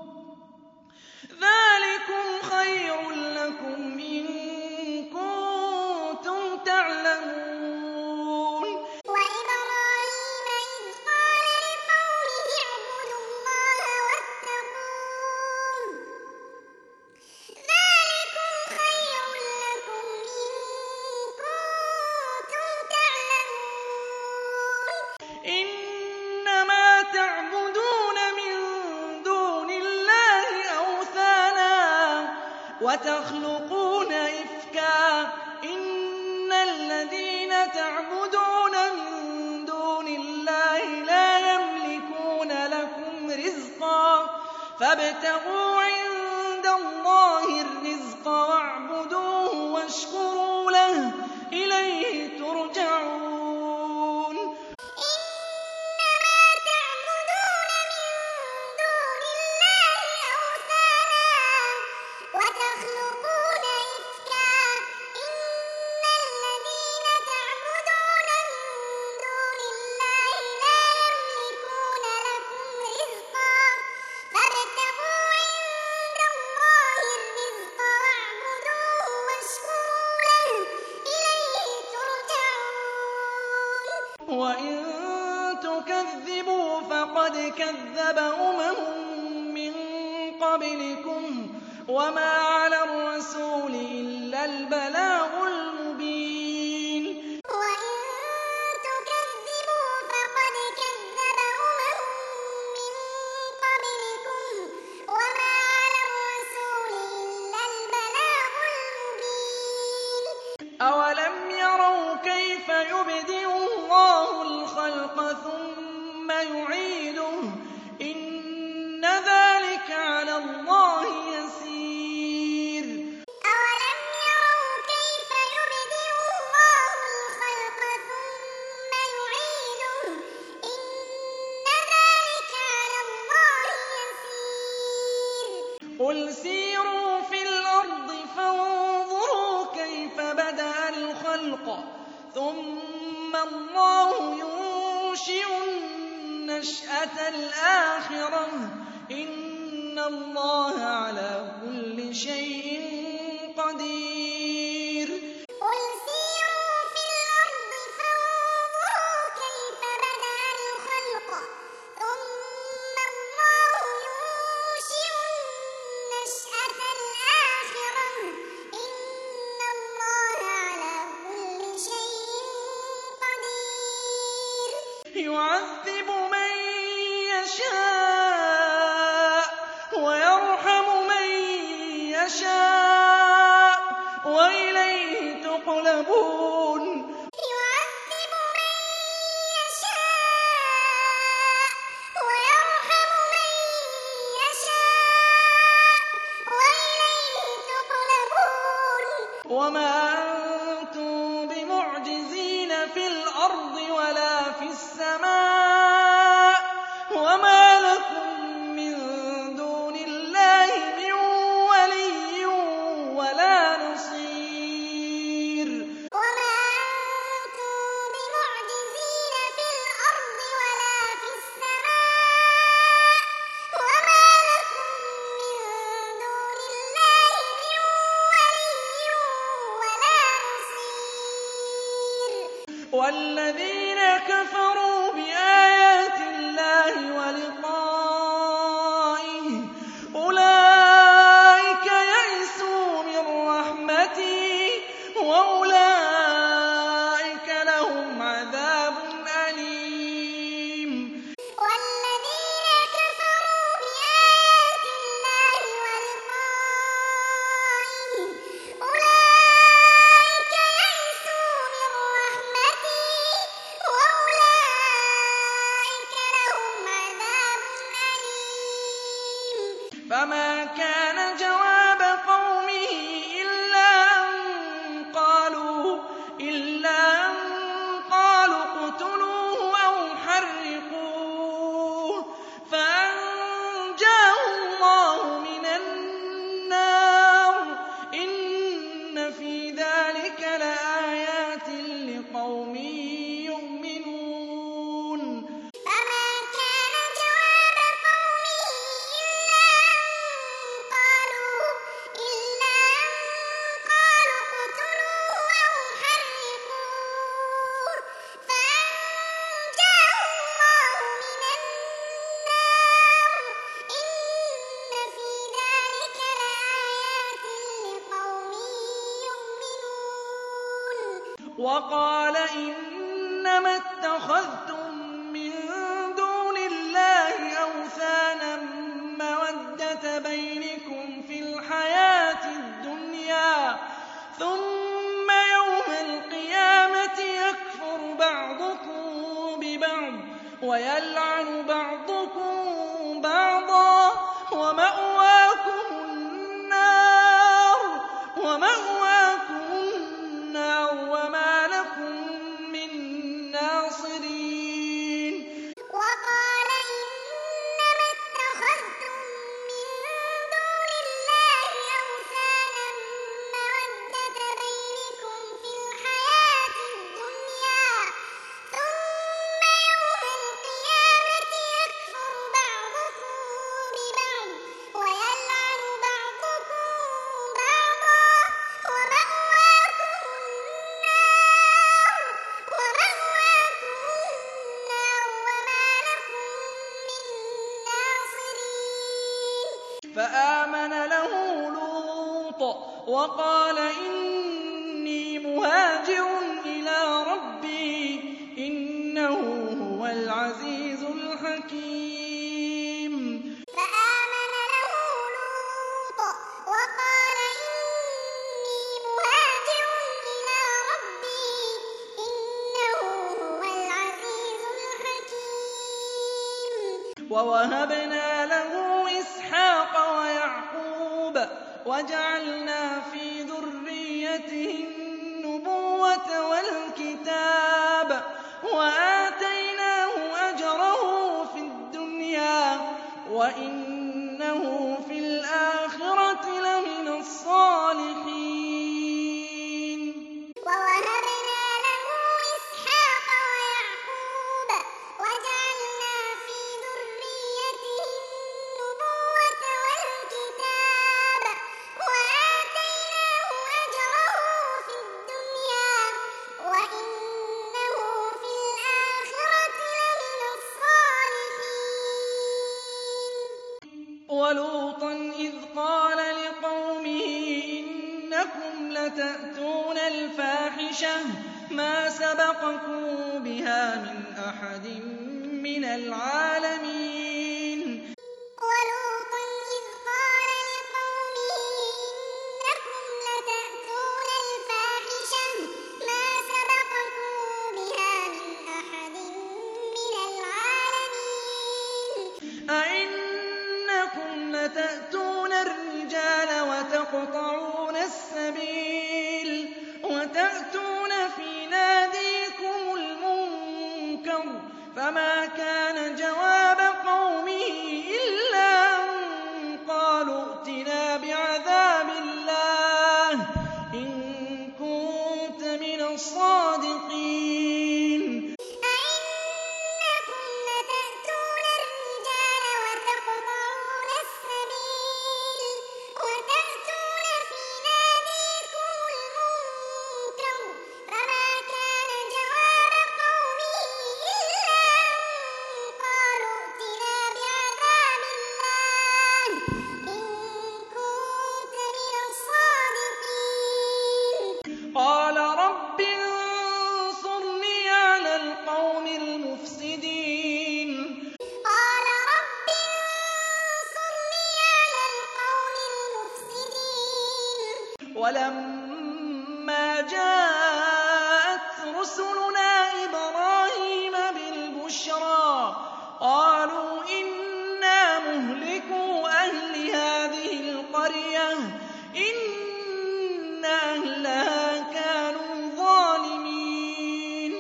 ذَٰلِكُمْ خَيْرٌ لَّكُمْ إِن كُنتُمْ تَعْلَمُونَ وَإِبْرَاهِيمَ إِذْ قَالَ لِقَوْمِهِ اعْبُدُوا اللَّهَ وَاتَّقُوهُ ذَٰلِكُمْ خَيْرٌ لَّكُمْ إِن كُنتُمْ تَعْلَمُونَ إِنَّمَا تَعْبُدُونَ مِن دُونِ اللَّهِ أَوْثَانًا وَتَخْلُقُونَ إِفْكًا إِنَّ الَّذِينَ تَعْبُدُونَ مِن دُونِ اللَّهِ لَا يَمْلِكُونَ لَكُمْ رِزْقًا فَابْتَغُوا عِندَ اللَّهِ الرِّزْقَ وَاعْبُدُوهُ وَاشْكُرُوا لَهُ ۖ إِلَيْهِ تُرْجَعُونَ إِنَّمَا تَعْبُدُونَ مِن دُونِ اللَّهِ أَوْثَانًا وَتَخْلُقُونَ وَإِن تُكَذِّبُوا فَقَدْ كَذَّبَ مِن قَبْلِكُمْ ۖ وَمَا عَلَى الرَّسُولِ إِلَّا الْبَلَاغُ الْمُبِينُ وَإِن تُكَذِّبُوا فَقَدْ كَذَّبَ مِن قَبْلِكُمْ ۖ وَمَا عَلَى الرَّسُولِ إِلَّا الْبَلَاغُ الْمُبِينُ أَوَلَمْ يَرَوْا كَيْفَ يُبْدِئُ اللَّهُ الْخَلْقَ ثُمَّ يُعِيدُهُ ۚ إِنَّ ذَٰلِكَ عَلَى اللَّهِ يَسِيرٌ أَوَلَمْ يَرَوْا كَيْفَ يُبْدِئُ اللَّهُ الْخَلْقَ ثُمَّ يُعِيدُهُ ۚ إِنَّ ذَٰلِكَ عَلَى اللَّهِ يَسِيرٌ قُلْ سِيرُوا فِي الْأَرْضِ فَانظُرُوا كَيْفَ بَدَأَ الْخَلْقَ ثُمَّ اللَّهُ يُنشِئُ النَّشْأَةَ الْآخِرَةَ ۚ إِنَّ اللَّهَ عَلَىٰ كُلِّ شَيْءٍ قَدِيرٌ قُلْ سِيرُوا فِي الْأَرْضِ فَانظُرُوا كَيْفَ بَدَأَ الْخَلْقَ ثُمَّ اللَّهُ يُنشِئُ النَّشْأَةَ الْآخِرَةَ ۚ إِنَّ اللَّهَ عَلَىٰ كُلِّ شَيْءٍ قَدِيرٌ يُعَذِّبُ مَن يَشَاءُ وَيَرْحَمُ مَن يَشَاءُ ۖ وَإِلَيْهِ تُقْلَبُونَ يُعَذِّبُ مَن يَشَاءُ وَيَرْحَمُ مَن يَشَاءُ ۖ وَإِلَيْهِ تُقْلَبُونَ وَمَا أَنتُم بِمُعْجِزِينَ فِي الْأَرْضِ وَلَا فِي السَّمَاءِ ۖ وَمَا لَكُم مِّن دُونِ اللَّهِ مِن وَلِيٍّ وَلَا نَصِيرٍ وَمَا أَنتُم بِمُعْجِزِينَ فِي الْأَرْضِ وَلَا فِي السَّمَاءِ ۖ وَمَا لَكُم مِّن دُونِ اللَّهِ مِن وَلِيٍّ وَلَا نَصِيرٍ وَالَّذِينَ كَفَرُوا بِآيَاتِ اللَّهِ وَلِقَائِهِ أُولَٰئِكَ يَئِسُوا مِن رَّحْمَتِي ۖ وَأُولَٰئِكَ لَهُمْ عَذَابٌ أَلِيمٌ وَالَّذِينَ كَفَرُوا بِآيَاتِ اللَّهِ وَلِقَائِهِ أُولَٰئِكَ يَئِسُوا مِن رَّحْمَتِي ۖ وَأُولَٰئِكَ لَهُمْ عَذَابٌ أَلِيمٌ فَمَا كَانَ جَوَابَ قَوْمِهِ إِلَّا أَن قَالُوا اقْتُلُوهُ أَوْ حَرِّقُوهُ ۚ فَأَنجَاهُ اللَّهُ مِنَ النَّارِ ۚ إِنَّ فِي ذَٰلِكَ لَآيَاتٍ لِّقَوْمٍ يُؤْمِنُونَ فَمَا كَانَ جَوَابَ قَوْمِهِ إِلَّا أَن قَالُوا اقْتُلُوهُ أَوْ حَرِّقُوهُ ۚ فَأَنجَاهُ اللَّهُ مِنَ النَّارِ ۚ إِنَّ فِي ذَٰلِكَ لَآيَاتٍ لِّقَوْمٍ يُؤْمِنُونَ وَقَالَ إِنَّمَا اتَّخَذْتُم مِّن دُونِ اللَّهِ أَوْثَانًا مَّوَدَّةَ بَيْنِكُمْ فِي الْحَيَاةِ الدُّنْيَا ۖ ثُمَّ يَوْمَ الْقِيَامَةِ يَكْفُرُ بَعْضُكُم بِبَعْضٍ وَيَلْعَنُ بَعْضُكُم بَعْضًا ۖ وَمَأْوَاكُمُ النَّارُ وَمَا لَكُم مِّن نَّاصِرِينَ وَقَالَ إِنَّمَا اتَّخَذْتُم مِّن دُونِ اللَّهِ أَوْثَانًا مَّوَدَّةَ بَيْنِكُمْ فِي الْحَيَاةِ الدُّنْيَا ۖ ثُمَّ يَوْمَ الْقِيَامَةِ يَكْفُرُ بَعْضُكُم بِبَعْضٍ وَيَلْعَنُ وقال إني مهاجر إلى ربي إنه هو العزيز الحكيم. فآمن له لوط وقال إني مهاجر إلى ربي إنه هو العزيز الحكيم. ووهبنا له إسحاق ويعقوب وجعلنا في ذريته النبوة والكتاب وآتيناه أجره في الدنيا وإنه في الآخرة لمن الصالحين. ووهبنا له إسحاق ويعقوب وجعلنا في ذريته النبوة والكتاب وآتيناه أجره في الدنيا وإنه في الآخرة لمن الصالحين. ولوطا إذ قال لقومه إنكم لتأتون الفاحشة ما سبقكم بها من أحد من العالمين. ولوطا إذ قال لقومه إنكم لتأتون الفاحشة ما سبقكم بها من أحد من العالمين. أئنكم لتأتون الرجال وتقطعون السبيل وتأتون في ناديكم المنكر فما كان جواب قومه إلا أن قالوا ائتنا بعذاب الله إن كنت من الصادقين. أئنكم لتأتون الرجال وتقطعون السبيل وتأتون في ناديكم المنكر فما كان جواب قومه إلا أن قالوا ائتنا بعذاب الله إن كنت من الصادقين. قال رب انصرني على القوم المفسدين. قال رب انصرني على القوم المفسدين. ولما جاءت رسلنا إبراهيم بالبشرى قالوا إنا مهلكو أهل هذه القرية إن أهلها كانوا ظالمين.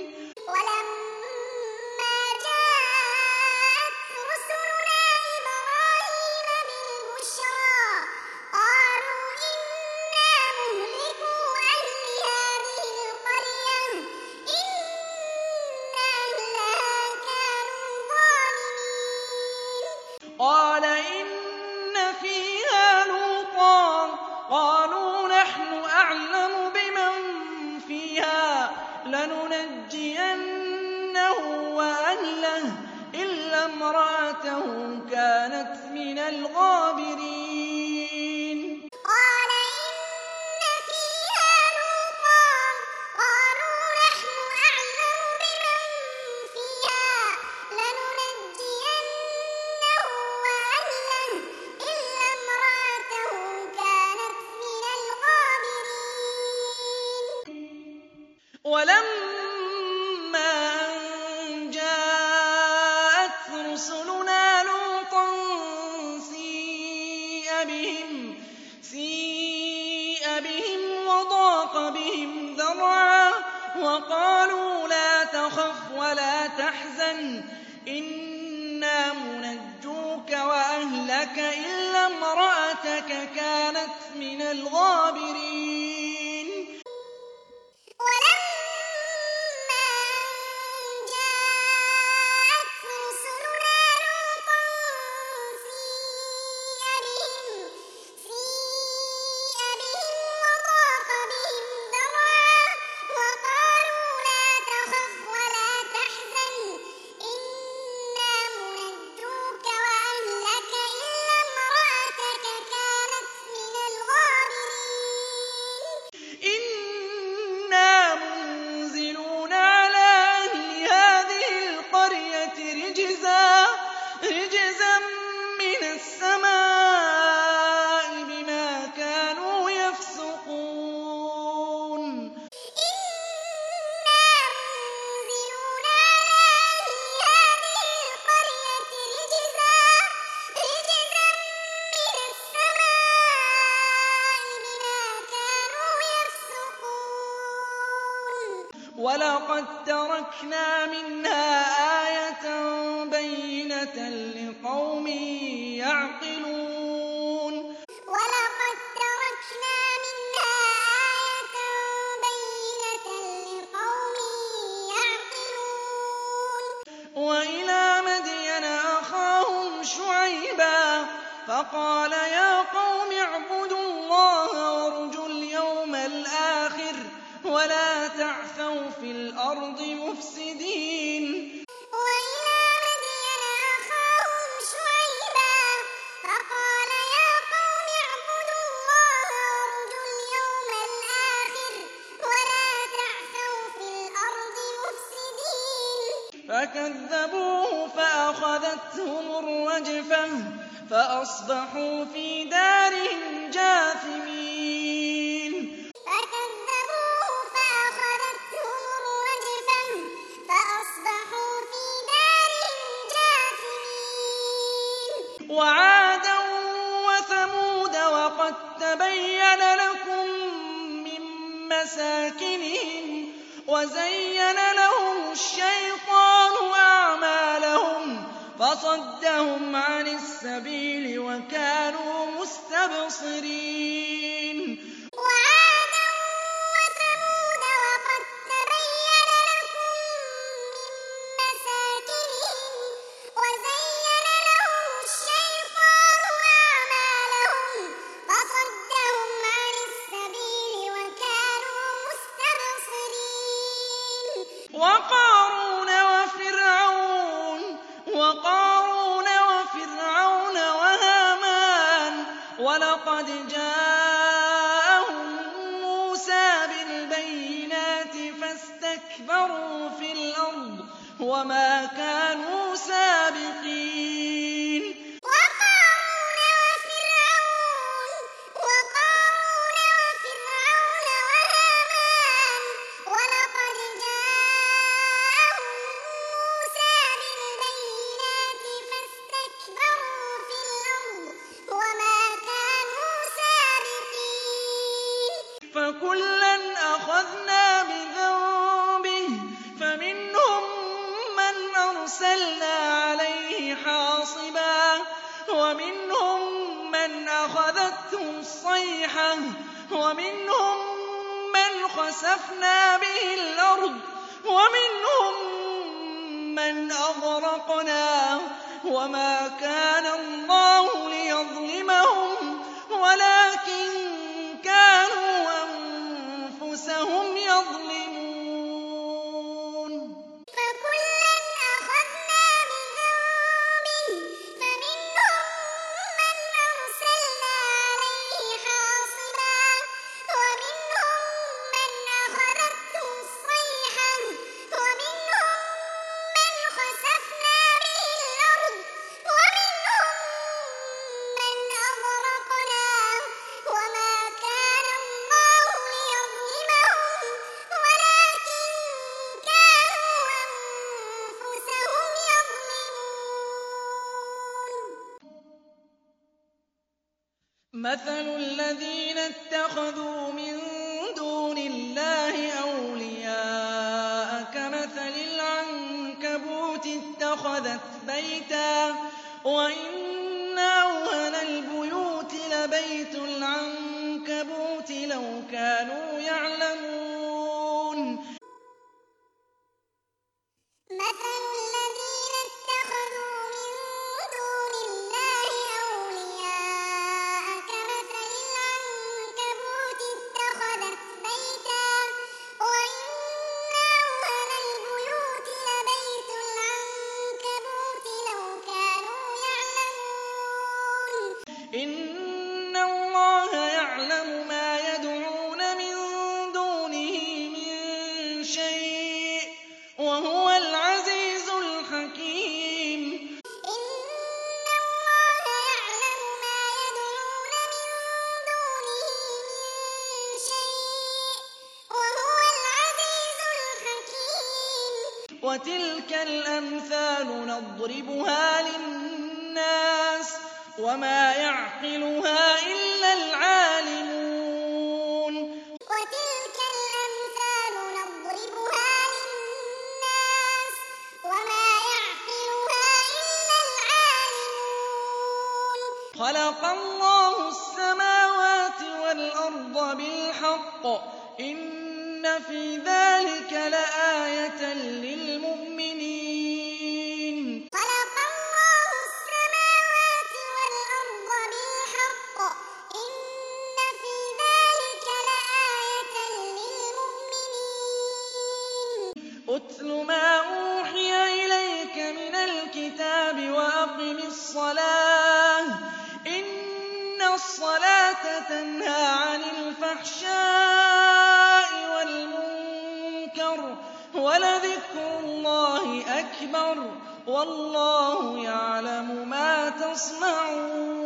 ولما جاءت رسلنا إبراهيم بالبشرى قالوا إنا مهلكو أهل هذه القرية إن أهلها كانوا ظالمين. قال إن فيها لوطا قالوا نحن أعلم بمن فيها لننجينه وأهله إلا امرأته كانت من الغابرين. قال إن فيها لوطا قالوا نحن أعلم بمن فيها لننجينه وأهله إلا امرأته كانت من الغابرين. ولما أن جاءت رسلنا لوطا سيء بهم وضاق بهم ذرعا وقالوا لا تخف ولا تحزن إنا منجوك وأهلك إلا امرأتك كانت من الغابرين. ولما أن جاءت رسلنا لوطا سيء بهم وضاق بهم ذرعا وقالوا لا تخف ولا تحزن إنا منجوك وأهلك إلا امرأتك كانت من الغابرين. وَلَقَدْ تَرَكْنَا مِنْهَا آيَةً بَيِّنَةً لِّقَوْمٍ يَعْقِلُونَ وَلَقَدْ تَرَكْنَا مِنْهَا آيَةً بَيِّنَةً لِّقَوْمٍ يَعْقِلُونَ وَإِلَىٰ مَدْيَنَ أَخَاهُمْ شُعَيْبًا فَقَالَ يَا قَوْمِ اعْبُدُوا اللَّهَ وَارْجُوا الْيَوْمَ الْآخِرَ وَلَا تَعْثَوْا فِي الْأَرْضِ مُفْسِدِينَ وَإِلَىٰ مَدْيَنَ أَخَاهُمْ شُعَيْبًا فَقَالَ يَا قَوْمِ اعْبُدُوا اللَّهَ وَارْجُوا الْيَوْمَ الْآخِرَ وَلَا تَعْثَوْا فِي الْأَرْضِ مُفْسِدِينَ فَكَذَّبُوهُ فَأَخَذَتْهُمُ الرَّجْفَةُ فَأَصْبَحُوا فِي دَارِهِمْ جَاثِمِينَ فَكَذَّبُوهُ فَأَخَذَتْهُمُ الرَّجْفَةُ فَأَصْبَحُوا فِي دَارِهِمْ جَاثِمِينَ وَعَادًا وَثَمُودَ وَقَد تَّبَيَّنَ لَكُم مِّن مَّسَاكِنِهِمْ وَزَيَّنَ لَهُمُ الشَّيْطَانُ أَعْمَالَهُمْ فَصَدَّهُمْ عَنِ السَّبِيلِ وَكَانُوا مُسْتَبْصِرِينَ وَعَادًا وَثَمُودَ وَقَد تَّبَيَّنَ لَكُم مِّن مَّسَاكِنِهِمْ وَزَيَّنَ لَهُمُ الشَّيْطَانُ أَعْمَالَهُمْ فَصَدَّهُمْ عَنِ السَّبِيلِ وَكَانُوا مُسْتَبْصِرِينَ وَقَارُونَ وَفِرْعَوْنَ وَهَامَانَ وَلَقَدْ جَاءَهُم مُّوسَىٰ بِالْبَيِّنَاتِ فَاسْتَكْبَرُوا فِي الْأَرْضِ وَمَا كَانُوا سَابِقِينَ وَقَارُونَ وَفِرْعَوْنَ وَهَامَانَ وَلَقَدْ جَاءَهُم مُّوسَىٰ بِالْبَيِّنَاتِ فَاسْتَكْبَرُوا فِي الْأَرْضِ وَمَا كَانُوا سَابِقِينَ فَكُلًّا أَخَذْنَا بِذَنبِهِ فَمِنْهُم مَّنْ أَرْسَلْنَا عَلَيْهِ حَاصِبًا وَمِنْهُم مَّنْ أَخَذَتْهُ الصَّيْحَةُ وَمِنْهُم مَّنْ خَسَفْنَا بِهِ الْأَرْضَ وَمِنْهُم مَّنْ أَغْرَقْنَا وَمَا كَانَ اللَّهُ لِيَظْلِمَهُمْ وَلَٰكِن كَانُوا أَنفُسَهُمْ يَظْلِمُونَ فَكُلًّا أَخَذْنَا بِذَنبِهِ فَمِنْهُم مَّنْ أَرْسَلْنَا عَلَيْهِ حَاصِبًا وَمِنْهُم مَّنْ أَخَذَتْهُ الصَّيْحَةُ وَمِنْهُم مَّنْ خَسَفْنَا بِهِ الْأَرْضَ وَمِنْهُم مَّنْ أَغْرَقْنَا وَمَا كَانَ اللَّهُ لِيَظْلِمَهُمْ وَلَٰكِن كَانُوا أَنفُسَهُمْ يَظْلِمُونَ مَثَلُ الَّذِينَ اتَّخَذُوا مِن دُونِ اللَّهِ أَوْلِيَاءَ كَمَثَلِ الْعَنكَبُوتِ اتَّخَذَتْ بَيْتًا وَإِنَّ أَوْهَنَ الْبُيُوتِ لَبَيْتُ الْعَنكَبُوتِ لَوْ كَانُوا يَعْلَمُونَ مَثَلُ الَّذِينَ اتَّخَذُوا مِن دُونِ اللَّهِ أَوْلِيَاءَ كَمَثَلِ الْعَنكَبُوتِ اتَّخَذَتْ بَيْتًا وَإِنَّ أَوْهَنَ الْبُيُوتِ لَبَيْتُ الْعَنكَبُوتِ لَوْ كَانُوا يَعْلَمُونَ إِنَّ اللَّهَ يَعْلَمُ مَا يَدْعُونَ مِن دُونِهِ مِن شَيْءٍ وَهُوَ الْعَزِيزُ الْحَكِيمُ إِنَّ اللَّهَ يَعْلَمُ مَا يَدْعُونَ مِن دُونِهِ مِن شَيْءٍ وَهُوَ الْعَزِيزُ الْحَكِيمُ وَتِلْكَ الْأَمْثَالُ نَضْرِبُهَا لِلنَّاسِ وَمَا يَعْقِلُهَا إِلَّا الْعَالِمُونَ وَتِلْكَ الْأَمْثَالُ نَضْرِبُهَا خَلَقَ اللَّهُ السَّمَاوَاتِ وَالْأَرْضَ بِالْحَقِّ ۚ إِنَّ فِي ذَٰلِكَ لَآيَةً لِّلْمُؤْمِنِينَ خَلَقَ اللَّهُ السَّمَاوَاتِ وَالْأَرْضَ بِالْحَقِّ ۚ إِنَّ فِي ذَٰلِكَ لَآيَةً لِّلْمُؤْمِنِينَ اتْلُ مَا أُوحِيَ إِلَيْكَ مِنَ الْكِتَابِ وَأَقِمِ الصَّلَاةَ ۖ إِنَّ الصَّلَاةَ تَنْهَىٰ عَنِ الْفَحْشَاءِ وَالْمُنكَرِ ۗ وَلَذِكْرُ اللَّهِ أَكْبَرُ ۗ وَاللَّهُ يَعْلَمُ مَا تَصْنَعُونَ